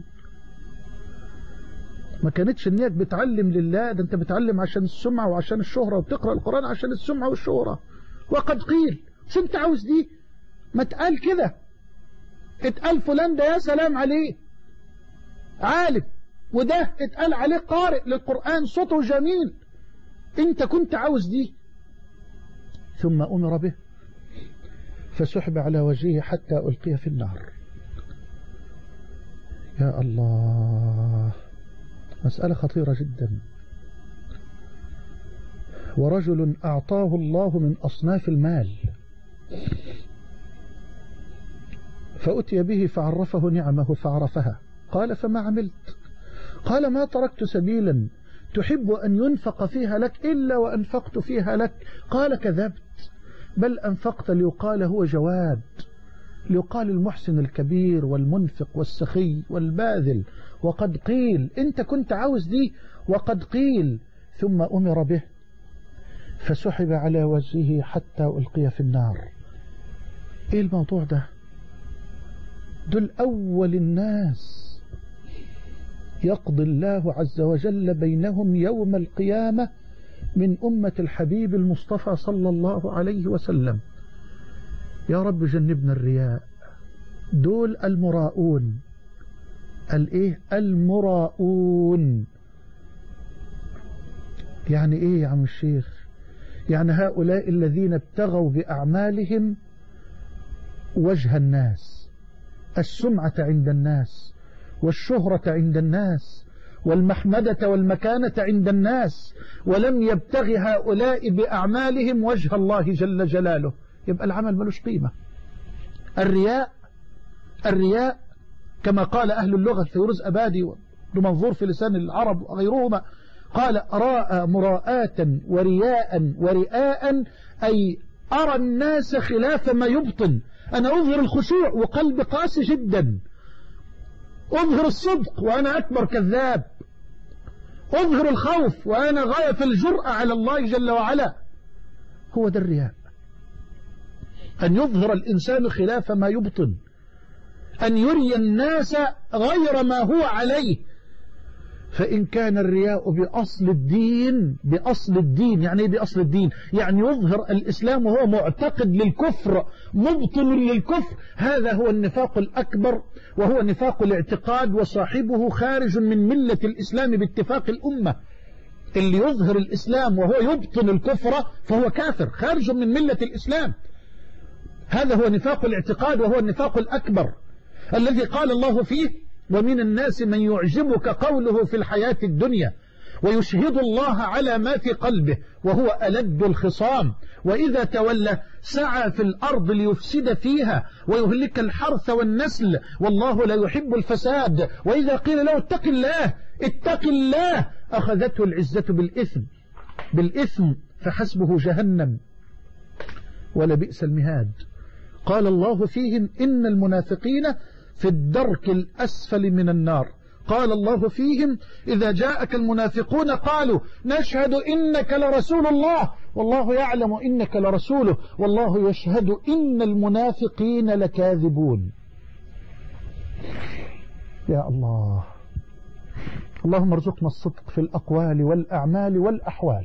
ما كانتش النية بتعلم لله، ده انت بتعلم عشان السمعة وعشان الشهرة، وبتقرأ القرآن عشان السمعة والشهرة. وقد قيل، شو انت عاوز دي؟ ما تقال كده، اتقال فلان ده يا سلام عليه عالم، وده اتقال عليه قارئ للقرآن صوته جميل، انت كنت عاوز دي. ثم أمر به فسحب على وجهه حتى ألقي في النار. يا الله، مسألة خطيرة جدا. ورجل أعطاه الله من أصناف المال فأتي به فعرفه نعمه فعرفها، قال فما عملت؟ قال ما تركت سبيلا تحب أن ينفق فيها لك إلا وأنفقت فيها لك. قال كذبت، بل أنفقت ليقال هو جواد، ليقال المحسن الكبير والمنفق والسخي والباذل، وقد قيل أنت كنت عاوز دي وقد قيل. ثم أمر به فسحب على وجهه حتى ألقي في النار. إيه الموضوع ده؟ دول أول الناس يقضي الله عز وجل بينهم يوم القيامة من أمة الحبيب المصطفى صلى الله عليه وسلم. يا رب جنبنا الرياء. دول المراؤون. الإيه؟ المراؤون. يعني إيه يا عم الشيخ؟ يعني هؤلاء الذين ابتغوا بأعمالهم وجه الناس، السمعة عند الناس، والشهرة عند الناس، والمحمدة والمكانة عند الناس، ولم يبتغ هؤلاء بأعمالهم وجه الله جل جلاله، يبقى العمل ملوش قيمة. الرياء الرياء كما قال أهل اللغة فيروز أبادي ومنظور في لسان العرب وغيرهما، قال راء مراءة ورياء ورئاء، أي أرى الناس خلاف ما يبطن. أنا أظهر الخشوع وقلب قاسي جدا، أظهر الصدق وأنا أكبر كذاب، أظهر الخوف وأنا غاية في الجرأة على الله جل وعلا. هو ده الرياء، أن يظهر الإنسان خلاف ما يبطن، أن يري الناس غير ما هو عليه. فإن كان الرياء بأصل الدين، بأصل الدين يعني ايه بأصل الدين؟ يعني يظهر الإسلام وهو معتقد للكفر مبطن للكفر، هذا هو النفاق الأكبر، وهو نفاق الاعتقاد، وصاحبه خارج من ملة الإسلام باتفاق الأمة. اللي يظهر الإسلام وهو يبطن الكفر فهو كافر خارج من ملة الإسلام. هذا هو نفاق الاعتقاد، وهو النفاق الأكبر الذي قال الله فيه ومن الناس من يعجبك قوله في الحياة الدنيا ويشهد الله على ما في قلبه وهو ألد الخصام، وإذا تولى سعى في الأرض ليفسد فيها ويهلك الحرث والنسل والله لا يحب الفساد، وإذا قيل له اتق الله اتق الله أخذته العزة بالإثم بالإثم فحسبه جهنم ولبئس المهاد. قال الله فيهم إن المنافقين في الدرك الأسفل من النار. قال الله فيهم إذا جاءك المنافقون قالوا نشهد إنك لرسول الله والله يعلم إنك لرسوله والله يشهد إن المنافقين لكاذبون. يا الله، اللهم ارزقنا الصدق في الأقوال والأعمال والأحوال.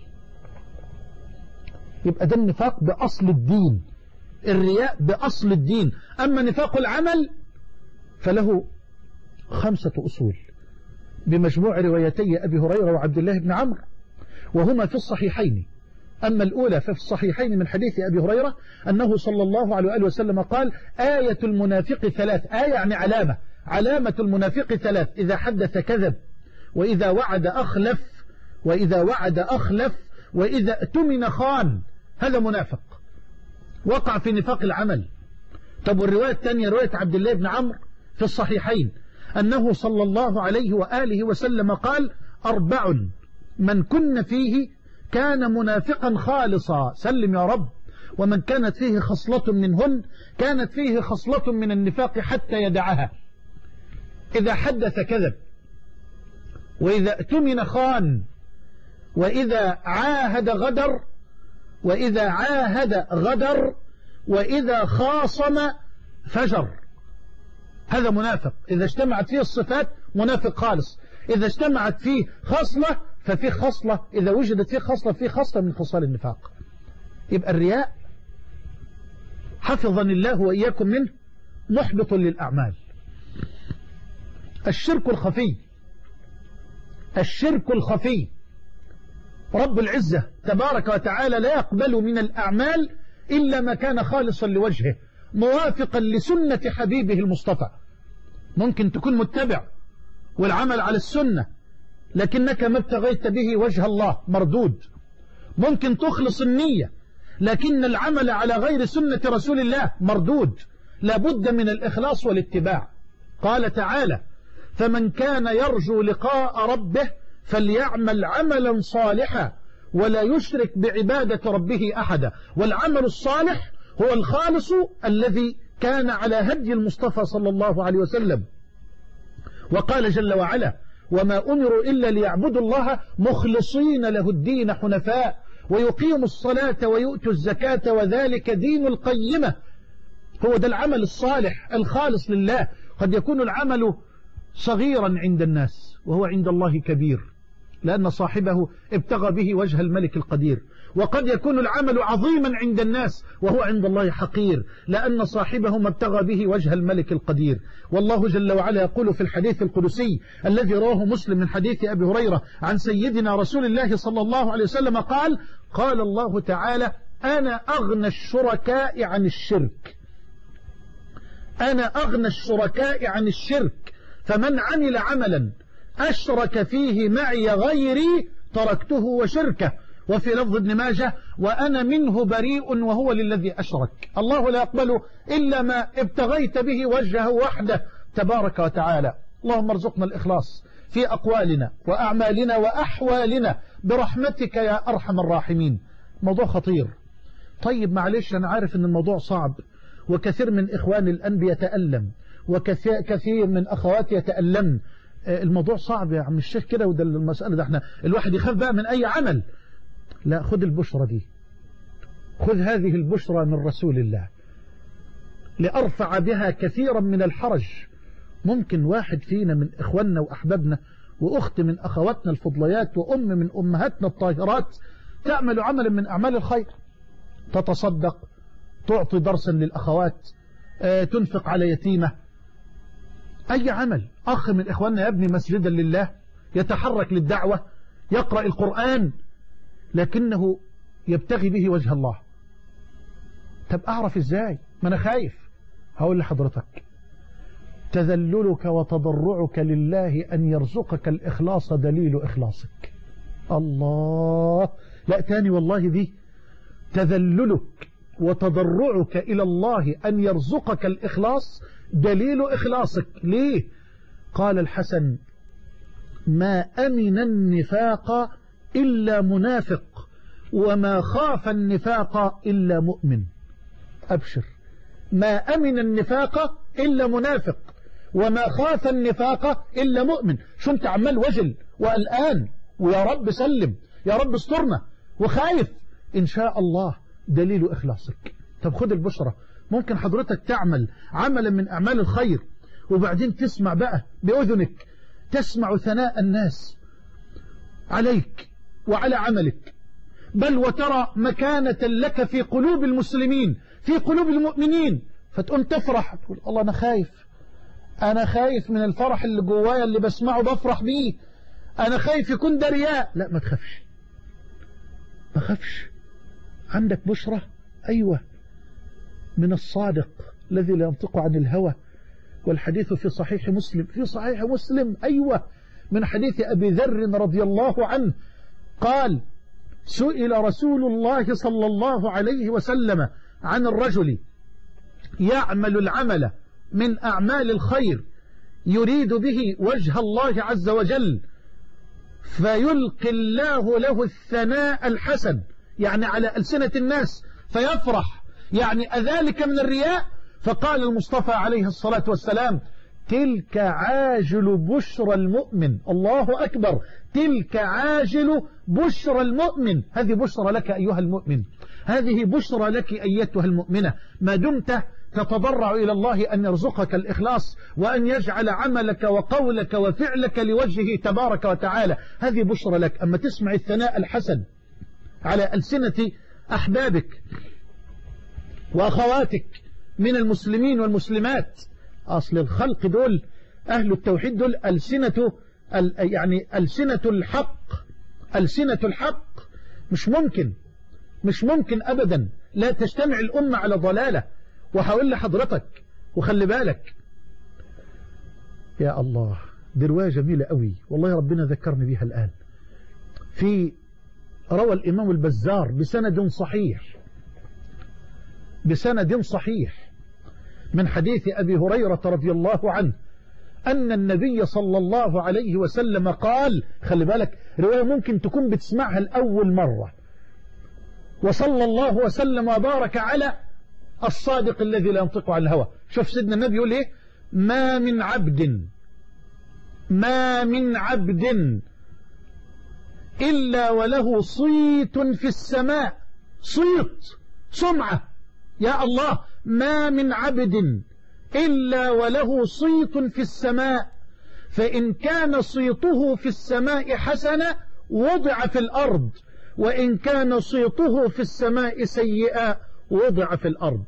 يبقى ده النفاق بأصل الدين، الرياء بأصل الدين. أما نفاق العمل فله خمسة أصول بمجموع روايتي أبي هريرة وعبد الله بن عمرو، وهما في الصحيحين. أما الأولى ففي الصحيحين من حديث أبي هريرة أنه صلى الله عليه وآله وسلم قال آية المنافق ثلاث. آية يعني علامة، علامة المنافق ثلاث: إذا حدث كذب، وإذا وعد أخلف، وإذا وعد أخلف، وإذا اؤتمن خان. هذا منافق وقع في نفاق العمل. طب والرواية الثانية رواية عبد الله بن عمرو في الصحيحين أنه صلى الله عليه وآله وسلم قال أربع من كن فيه كان منافقا خالصا، سلم يا رب، ومن كانت فيه خصلة منهن كانت فيه خصلة من النفاق حتى يدعها: إذا حدث كذب، وإذا اؤتمن خان، وإذا عاهد غدر، وإذا عاهد غدر، وإذا خاصم فجر. هذا منافق. إذا اجتمعت فيه الصفات منافق خالص، إذا اجتمعت فيه خصلة ففي خصلة، إذا وجدت فيه خصلة فيه خصلة من خصال النفاق. يبقى الرياء حفظني الله وإياكم منه محبط للأعمال. الشرك الخفي، الشرك الخفي رب العزة تبارك وتعالى لا يقبل من الأعمال إلا ما كان خالصا لوجهه موافقا لسنة حبيبه المصطفى. ممكن تكون متبع والعمل على السنة لكنك ما ابتغيت به وجه الله مردود. ممكن تخلص النية لكن العمل على غير سنة رسول الله مردود. لابد من الإخلاص والاتباع. قال تعالى: فمن كان يرجو لقاء ربه فليعمل عملا صالحا ولا يشرك بعبادة ربه أحدا. والعمل الصالح هو الخالص الذي كان على هدي المصطفى صلى الله عليه وسلم. وقال جل وعلا: وما أمروا إلا ليعبدوا الله مخلصين له الدين حنفاء ويقيموا الصلاة ويؤتوا الزكاة وذلك دين القيمة. هو ده العمل الصالح الخالص لله. قد يكون العمل صغيرا عند الناس وهو عند الله كبير لأن صاحبه ابتغى به وجه الملك القدير، وقد يكون العمل عظيما عند الناس وهو عند الله حقير لأن صاحبه ما ابتغى به وجه الملك القدير. والله جل وعلا يقول في الحديث القدسي الذي رواه مسلم من حديث أبي هريرة عن سيدنا رسول الله صلى الله عليه وسلم قال: قال الله تعالى: أنا أغنى الشركاء عن الشرك أنا أغنى الشركاء عن الشرك فمن عمل عملا أشرك فيه معي غيري تركته وشركه. وفي لفظ ابن ماجه: وأنا منه بريء وهو للذي أشرك. الله لا يقبل إلا ما ابتغيت به وجهه وحده تبارك وتعالى. اللهم ارزقنا الإخلاص في أقوالنا وأعمالنا وأحوالنا برحمتك يا أرحم الراحمين. موضوع خطير. طيب معلش أنا عارف أن الموضوع صعب وكثير من إخواني الأنبياء يتألم وكثير من أخواتي يتألم. الموضوع صعب يا عم الشيخ كده، وده المسألة ده احنا الواحد يخاف بقى من أي عمل. لا، خذ البشرة دي، خذ هذه البشرة من رسول الله لأرفع بها كثيرا من الحرج. ممكن واحد فينا من إخواننا وأحبابنا وأخت من أخواتنا الفضليات وأم من أمهاتنا الطاهرات تعمل عملا من أعمال الخير، تتصدق، تعطي درسا للأخوات، تنفق على يتيمة، أي عمل. أخ من إخواننا يبني مسجدا لله، يتحرك للدعوة، يقرأ القرآن، لكنه يبتغي به وجه الله. طب أعرف إزاي؟ ما أنا خايف. هقول لحضرتك: تذللك وتضرعك لله أن يرزقك الإخلاص دليل إخلاصك. الله، لا تاني والله دي. تذللك وتضرعك إلى الله أن يرزقك الإخلاص دليل إخلاصك. ليه؟ قال الحسن: ما أمن النفاق إلا منافق وما خاف النفاق إلا مؤمن. أبشر، ما أمن النفاق إلا منافق وما خاف النفاق إلا مؤمن. شو انت عمال وجل وقلقان ويا رب سلم، يا رب استرنا وخايف؟ إن شاء الله دليل إخلاصك. طب خد البشرة. ممكن حضرتك تعمل عملا من أعمال الخير وبعدين تسمع بقى بأذنك، تسمع ثناء الناس عليك وعلى عملك، بل وترى مكانة لك في قلوب المسلمين، في قلوب المؤمنين، فتقوم تفرح، تقول: الله أنا خايف، أنا خايف من الفرح اللي جوايا اللي بسمعه بفرح بيه، أنا خايف يكون ده رياء. لا، ما تخافش، ما تخافش. عندك بشرة، أيوة، من الصادق الذي لا ينطق عن الهوى، والحديث في صحيح مسلم، في صحيح مسلم، أيوة، من حديث أبي ذر رضي الله عنه قال: سئل رسول الله صلى الله عليه وسلم عن الرجل يعمل العمل من أعمال الخير يريد به وجه الله عز وجل فيلقي الله له الثناء الحسن، يعني على ألسنة الناس، فيفرح، يعني أذلك من الرياء؟ فقال المصطفى عليه الصلاة والسلام: تلك عاجل بشرى المؤمن. الله أكبر، تلك عاجل بشرى المؤمن. هذه بشرى لك أيها المؤمن، هذه بشرى لك أيتها المؤمنة، ما دمت تتضرع إلى الله أن يرزقك الإخلاص وأن يجعل عملك وقولك وفعلك لوجهه تبارك وتعالى. هذه بشرى لك. أما تسمع الثناء الحسن على ألسنة أحبابك وأخواتك من المسلمين والمسلمات، أصل الخلق دول أهل التوحيد دول ألسنة يعني ألسنة الحق، ألسنة الحق. مش ممكن، مش ممكن أبدا لا تجتمع الأمة على ضلالة. وحاول لحضرتك وخلي بالك يا الله، دي رواية جميلة قوي والله، ربنا ذكرني بها الآن. في روى الإمام البزار بسند صحيح بسند صحيح من حديث أبي هريرة رضي الله عنه أن النبي صلى الله عليه وسلم قال، خلي بالك رواية ممكن تكون بتسمعها الأول مرة، وصلى الله وسلم وبارك على الصادق الذي لا ينطق عن الهوى. شوف سيدنا النبي يقول ايه: ما من عبد ما من عبد إلا وله صيت في السماء، صيت سمعة يا الله، ما من عبد إلا وله صيت في السماء، فإن كان صيته في السماء حسنة وضع في الأرض، وإن كان صيته في السماء سيئا وضع في الأرض.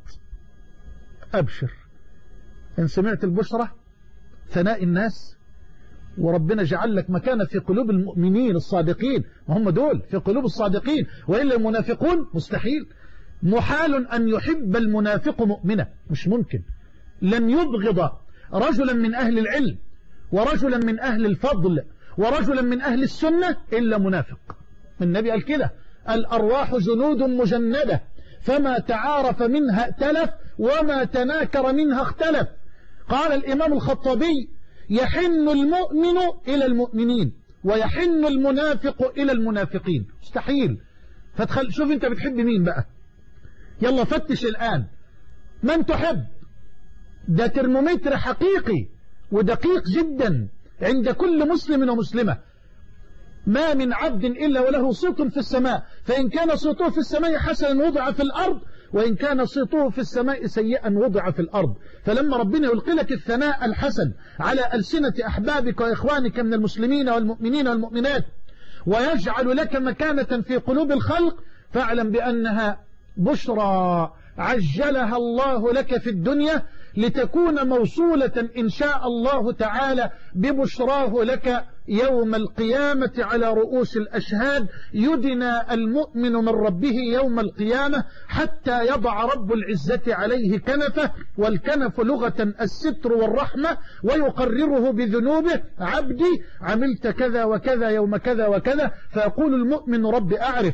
أبشر إن سمعت البشرة ثناء الناس، وربنا جعل لك مكانة في قلوب المؤمنين الصادقين، ما هم دول في قلوب الصادقين، وإلا المنافقون مستحيل، محال أن يحب المنافق مؤمنة، مش ممكن. لن يبغض رجلا من أهل العلم ورجلا من أهل الفضل ورجلا من أهل السنة إلا منافق. النبي قال كده: الأرواح جنود مجندة، فما تعارف منها ائتلف وما تناكر منها اختلف. قال الإمام الخطابي: يحن المؤمن إلى المؤمنين ويحن المنافق إلى المنافقين. مستحيل. فتخل شوف انت بتحب مين بقى، يلا فتش الآن من تحب. ده ترمومتر حقيقي ودقيق جدا عند كل مسلم ومسلمة. ما من عبد إلا وله صيت في السماء، فإن كان صيته في السماء حسنا وضع في الأرض، وإن كان صيته في السماء سيئا وضع في الأرض. فلما ربنا يلقي لك الثناء الحسن على ألسنة أحبابك وإخوانك من المسلمين والمؤمنين والمؤمنات، ويجعل لك مكانة في قلوب الخلق، فاعلم بأنها بشرى عجلها الله لك في الدنيا، لتكون موصولة إن شاء الله تعالى ببشراه لك يوم القيامة على رؤوس الأشهاد. يدنى المؤمن من ربه يوم القيامة حتى يضع رب العزة عليه كنفه، والكنف لغة الستر والرحمة، ويقرره بذنوبه: عبدي عملت كذا وكذا يوم كذا وكذا، فيقول المؤمن: رب أعرف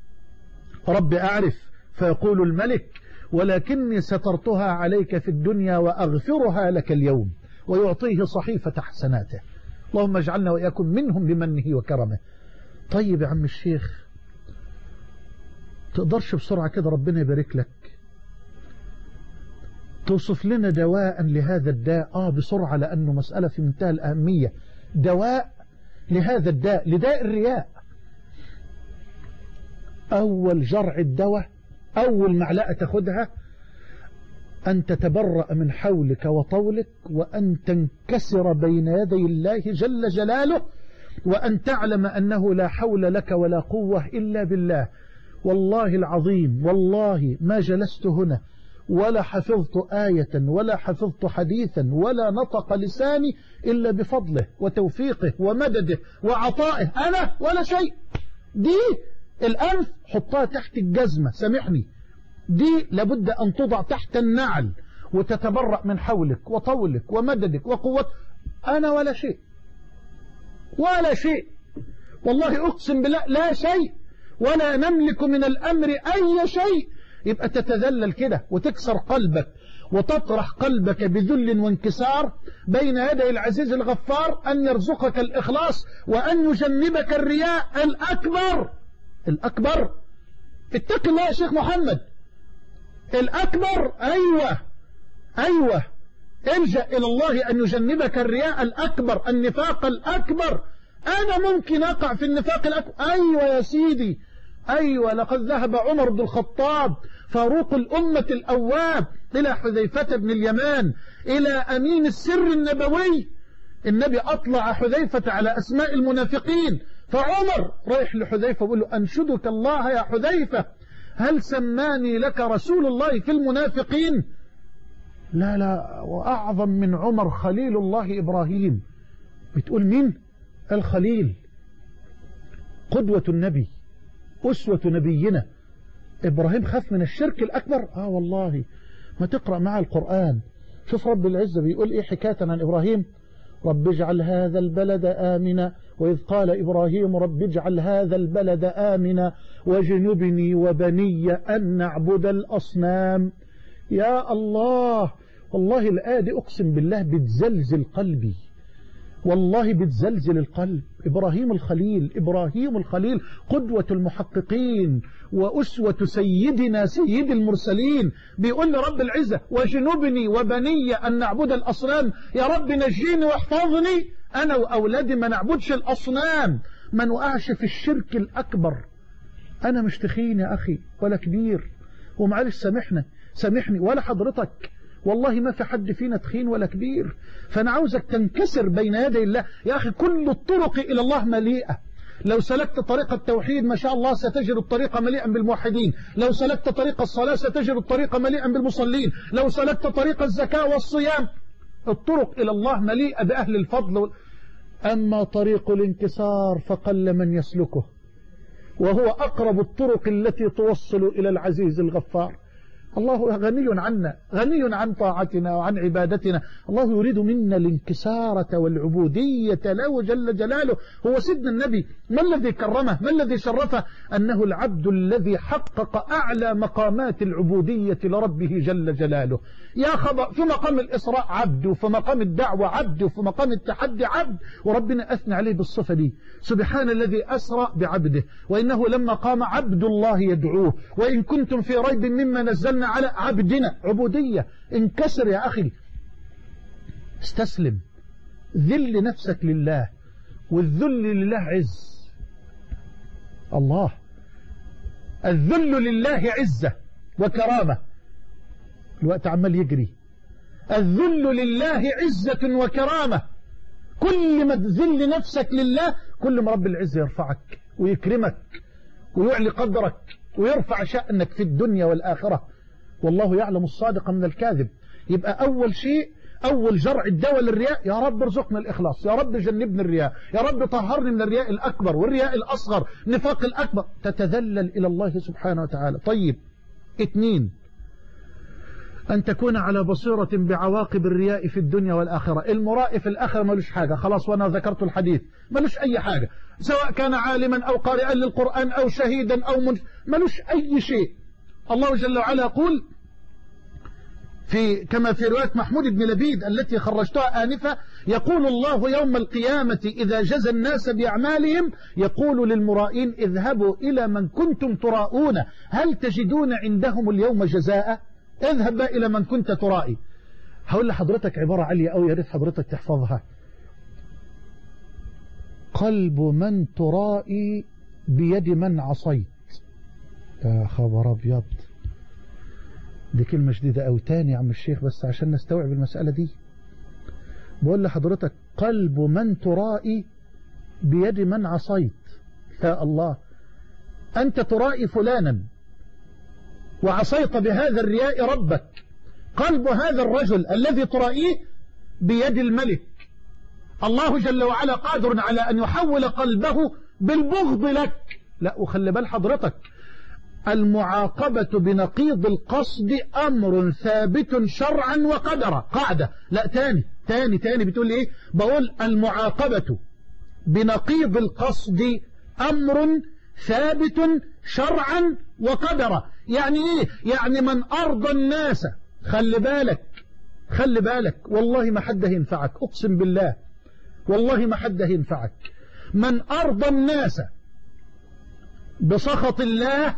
رب أعرف فيقول الملك: ولكني سترتها عليك في الدنيا وأغفرها لك اليوم، ويعطيه صحيفة حسناته. اللهم اجعلنا وإياكم منهم بمنه وكرمه. طيب يا عم الشيخ، تقدرش بسرعة كده ربنا يبارك لك توصف لنا دواء لهذا الداء؟ آه بسرعة، لأنه مسألة في منتهى الأهمية. دواء لهذا الداء، لداء الرياء. أول جرع الدواء، أول معلقة تاخدها، أن تتبرأ من حولك وطولك، وأن تنكسر بين يدي الله جل جلاله، وأن تعلم أنه لا حول لك ولا قوة إلا بالله. والله العظيم، والله ما جلست هنا ولا حفظت آية ولا حفظت حديثا ولا نطق لساني إلا بفضله وتوفيقه ومدده وعطائه، أنا ولا شيء. دي الأنف حطها تحت الجزمة، سامحني، دي لابد أن توضع تحت النعل، وتتبرأ من حولك وطولك ومددك وقوة. أنا ولا شيء ولا شيء، والله أقسم بالله لا شيء، ولا نملك من الأمر أي شيء. يبقى تتذلل كده وتكسر قلبك وتطرح قلبك بذل وانكسار بين يدي العزيز الغفار، أن يرزقك الإخلاص وأن يجنبك الرياء الأكبر. الأكبر، اتق الله يا شيخ محمد، الأكبر. أيوة أيوة الجأ إلى الله أن يجنبك الرياء الأكبر، النفاق الأكبر. أنا ممكن أقع في النفاق الأكبر، أيوة يا سيدي، أيوة. لقد ذهب عمر بن الخطاب فاروق الأمة الأواب إلى حذيفة بن اليمان، إلى أمين السر النبوي. النبي أطلع حذيفة على أسماء المنافقين، فعمر رايح لحذيفة ويقول له: أنشدك الله يا حذيفة، هل سماني لك رسول الله في المنافقين؟ لا لا، وأعظم من عمر خليل الله إبراهيم. بتقول مين؟ الخليل، قدوة النبي، أسوة نبينا. إبراهيم خاف من الشرك الأكبر؟ آه والله، ما تقرأ مع القرآن، شوف رب العزة بيقول إيه حكاية عن إبراهيم: رب اجعل هذا البلد آمنا، وإذ قال إبراهيم رب اجعل هذا البلد آمنا واجنبني وبني أن نعبد الأصنام. يا الله، والله الآية دي أقسم بالله بتزلزل قلبي، والله بتزلزل القلب. إبراهيم الخليل، إبراهيم الخليل قدوة المحققين وأسوة سيدنا سيد المرسلين، بيقول لرب العزة وجنبني وبني أن نعبد الأصنام. يا رب نجيني واحفظني أنا وأولادي ما نعبدش الأصنام، ما نوقعش في الشرك الأكبر. أنا مش تخين يا أخي ولا كبير، ومعلش سامحنا سامحني ولا حضرتك، والله ما في حد فينا تخين ولا كبير. فأنا عاوزك تنكسر بين يدي الله. يا أخي كل الطرق إلى الله مليئة، لو سلكت طريق التوحيد ما شاء الله ستجد الطريق مليئا بالموحدين، لو سلكت طريق الصلاة ستجد الطريق مليئا بالمصلين، لو سلكت طريق الزكاة والصيام، الطرق إلى الله مليئة بأهل الفضل. أما طريق الانكسار فقل من يسلكه، وهو أقرب الطرق التي توصل إلى العزيز الغفار. الله غني عنا، غني عن طاعتنا وعن عبادتنا. الله يريد منا الانكسارة والعبودية له جل جلاله. هو سيدنا النبي ما الذي كرمه، ما الذي شرفه؟ أنه العبد الذي حقق أعلى مقامات العبودية لربه جل جلاله. يا خبر، في مقام الإسراء عبد، وفي مقام الدعوة عبد، وفي مقام التحدي عبد، وربنا أثنى عليه بالصفة دي. سبحان الذي أسرى بعبده، وإنه لما قام عبد الله يدعوه، وإن كنتم في ريب مما نزلنا على عبدنا. عبودية. انكسر يا أخي، استسلم، ذل نفسك لله، والذل لله عز. الله، الذل لله عزة وكرامة. الوقت عمال يجري. الذل لله عزة وكرامة. كل ما تذل نفسك لله كل ما رب العزة يرفعك ويكرمك ويعلي قدرك ويرفع شأنك في الدنيا والآخرة، والله يعلم الصادق من الكاذب. يبقى أول شيء، أول جرع الدواء للرياء، يا رب ارزقنا الإخلاص، يا رب جنبنا الرياء، يا رب طهرني من الرياء الأكبر والرياء الأصغر، نفاق الأكبر. تتذلل إلى الله سبحانه وتعالى. طيب، اثنين، أن تكون على بصيرة بعواقب الرياء في الدنيا والآخرة. المرائي في الآخرة ملوش حاجة، خلاص، وأنا ذكرت الحديث، ملوش أي حاجة، سواء كان عالما أو قارئا للقرآن أو شهيدا أو من... ملوش أي شيء. الله جل وعلا يقول في كما في رواية محمود بن لبيد التي خرجتها آنفة، يقول الله يوم القيامة إذا جزى الناس بأعمالهم يقول للمرائين اذهبوا إلى من كنتم تراؤون هل تجدون عندهم اليوم جزاء؟ اذهب إلى من كنت ترائي. هقول لحضرتك عبارة عالية أو يا ريت حضرتك تحفظها. قلب من ترائي بيد من عصيت. يا خبر أبيض، دي كلمة شديدة أو تاني يا عم الشيخ بس عشان نستوعب المسألة دي. بقول لحضرتك قلب من ترائي بيد من عصيت. يا الله، أنت ترائي فلانا وعصيت بهذا الرياء ربك. قلب هذا الرجل الذي ترائيه بيد الملك. الله جل وعلا قادر على أن يحول قلبه بالبغض لك. لا، وخلي بال حضرتك، المعاقبة بنقيض القصد أمر ثابت شرعا وقدرا. قاعدة. لا، تاني تاني تاني بتقول لي ايه؟ بقول المعاقبة بنقيض القصد أمر ثابت شرعا وقدرا. يعني ايه؟ يعني من أرضى الناس، خلي بالك خلي بالك والله ما حد هينفعك، أقسم بالله والله ما حد هينفعك. من أرضى الناس بسخط الله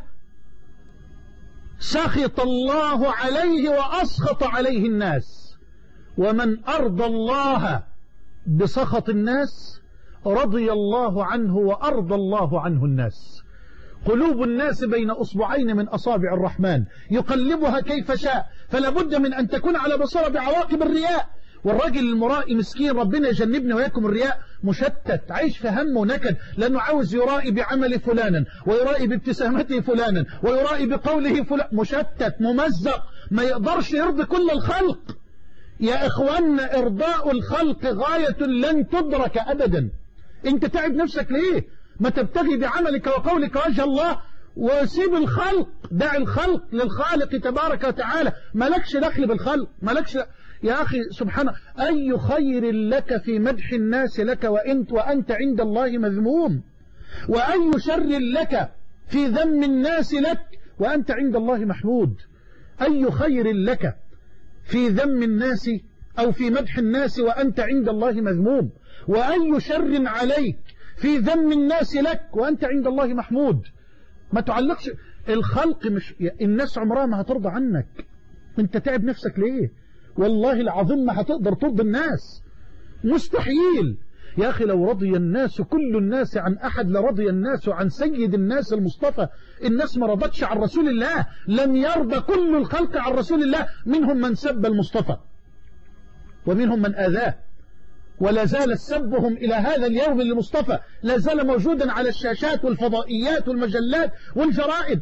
سخط الله عليه وأسخط عليه الناس، ومن أرضى الله بسخط الناس رضي الله عنه وأرضى الله عنه الناس. قلوب الناس بين أصبعين من أصابع الرحمن يقلبها كيف شاء، فلا بد من أن تكون على بصيرة بعواقب الرياء. والراجل المرائي مسكين، ربنا يجنبنا وياكم الرياء، مشتت عايش في هم ونكد، لأنه عاوز يرائي بعمل فلانا ويرائي بابتسامته فلانا ويرائي بقوله فلان، مشتت ممزق، ما يقدرش يرضي كل الخلق. يا إخواننا، إرضاء الخلق غاية لن تدرك أبدا. أنت تعب نفسك ليه؟ ما تبتغي بعملك وقولك وجه الله وسيب الخلق، دع الخلق للخالق تبارك وتعالى. مالكش دخل بالخلق، مالكش. يا أخي سبحانه، أي خير لك في مدح الناس لك وأنت, وأنت عند الله مذموم؟ وأي شر لك في ذم الناس لك وأنت عند الله محمود؟ أي خير لك في ذم الناس أو في مدح الناس وأنت عند الله مذموم؟ وأي شر عليك في ذم الناس لك وأنت عند الله محمود؟ ما تعلقش الخلق، مش الناس عمرها ما هترضى عنك. انت تعب نفسك ليه؟ والله العظيم ما هتقدر ترضي الناس، مستحيل. يا أخي لو رضي الناس كل الناس عن أحد لرضي الناس عن سيد الناس المصطفى. الناس ما رضتش عن رسول الله، لم يرضى كل الخلق عن رسول الله. منهم من سب المصطفى ومنهم من آذاه، ولا زال سبهم إلى هذا اليوم للمصطفى لا زال موجودا على الشاشات والفضائيات والمجلات والجرائد،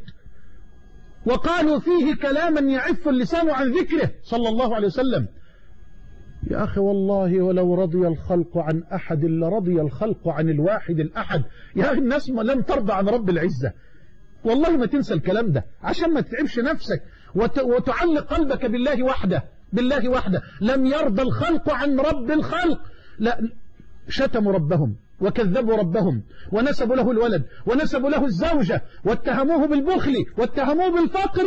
وقالوا فيه كلاما يعف اللسان عن ذكره صلى الله عليه وسلم. يا أخي والله ولو رضي الخلق عن أحد لرضي الخلق عن الواحد الأحد. يا أخي الناس لم ترضى عن رب العزة، والله ما تنسى الكلام ده عشان ما تتعبش نفسك وت... وتعلق قلبك بالله وحده. بالله وحده لم يرضى الخلق عن رب الخلق. لا، شتموا ربهم وكذبوا ربهم ونسبوا له الولد ونسبوا له الزوجة واتهموه بالبخل واتهموه بالفقر.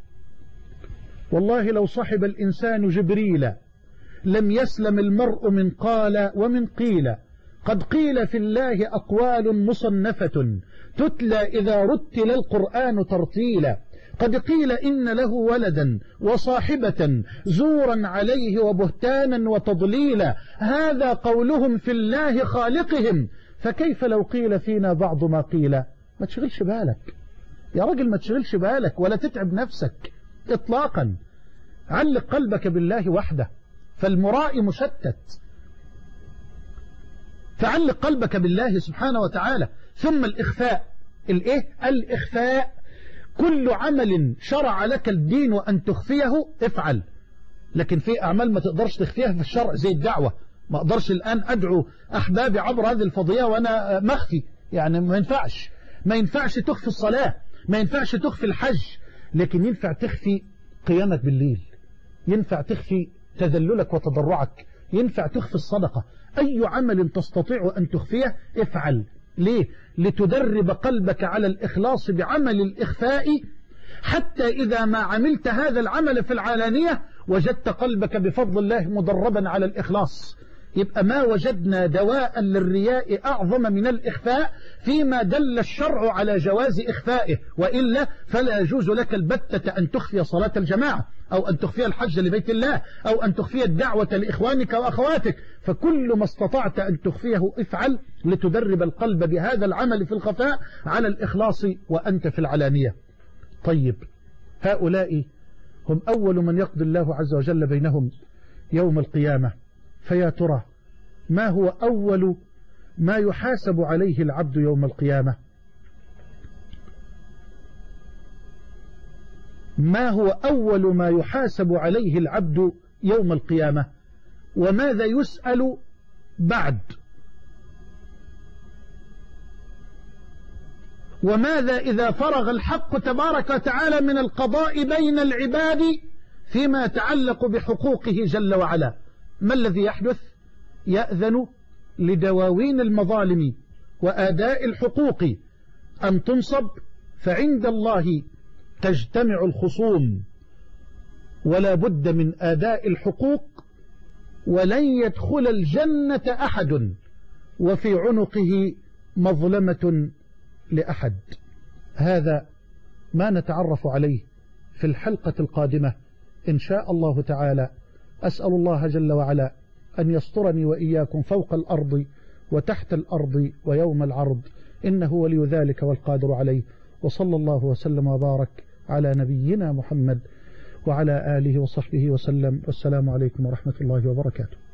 والله لو صحب الإنسان جبريل لم يسلم المرء من قال ومن قيل. قد قيل في الله أقوال مصنفة تتلى إذا رتل القرآن ترتيلا. قد قيل إن له ولدا وصاحبة زورا عليه وبهتانا وتضليلا. هذا قولهم في الله خالقهم، فكيف لو قيل فينا بعض ما قيل؟ ما تشغلش بالك يا راجل، ما تشغلش بالك ولا تتعب نفسك إطلاقا. علق قلبك بالله وحده، فالمراء مشتت. فعلق قلبك بالله سبحانه وتعالى. ثم الإخفاء. الإيه؟ الإخفاء. كل عمل شرع لك الدين وأن تخفيه افعل، لكن في أعمال ما تقدرش تخفيها في الشرع زي الدعوة. ما أقدرش الآن أدعو أحبابي عبر هذه الفضية وأنا مخفي، يعني ما ينفعش. ما ينفعش تخفي الصلاة، ما ينفعش تخفي الحج، لكن ينفع تخفي قيامك بالليل، ينفع تخفي تذللك وتضرعك، ينفع تخفي الصدقة. أي عمل تستطيع أن تخفيه افعل. ليه؟ لتدرب قلبك على الإخلاص بعمل الإخفاء، حتى إذا ما عملت هذا العمل في العلانية وجدت قلبك بفضل الله مدربا على الإخلاص. يبقى ما وجدنا دواء للرياء أعظم من الإخفاء فيما دل الشرع على جواز إخفائه، وإلا فلا يجوز لك البتة أن تخفي صلاة الجماعة أو أن تخفي الحج لبيت الله أو أن تخفي الدعوة لإخوانك وأخواتك. فكل ما استطعت أن تخفيه افعل لتدرب القلب بهذا العمل في الخفاء على الإخلاص وأنت في العلانية. طيب، هؤلاء هم أول من يقضي الله عز وجل بينهم يوم القيامة. فيا ترى ما هو أول ما يحاسب عليه العبد يوم القيامة؟ ما هو أول ما يحاسب عليه العبد يوم القيامة؟ وماذا يسأل بعد؟ وماذا إذا فرغ الحق تبارك وتعالى من القضاء بين العباد فيما يتعلق بحقوقه جل وعلا؟ ما الذي يحدث؟ يأذن لدواوين المظالم وآداء الحقوق أن تنصب، فعند الله تجتمع الخصوم ولا بد من آداء الحقوق، ولن يدخل الجنة أحد وفي عنقه مظلمة لأحد. هذا ما نتعرف عليه في الحلقة القادمة إن شاء الله تعالى. أسأل الله جل وعلا أن يسترني وإياكم فوق الأرض وتحت الأرض ويوم العرض، إنه ولي ذلك والقادر عليه. وصلى الله وسلم وبارك على نبينا محمد وعلى آله وصحبه وسلم، والسلام عليكم ورحمة الله وبركاته.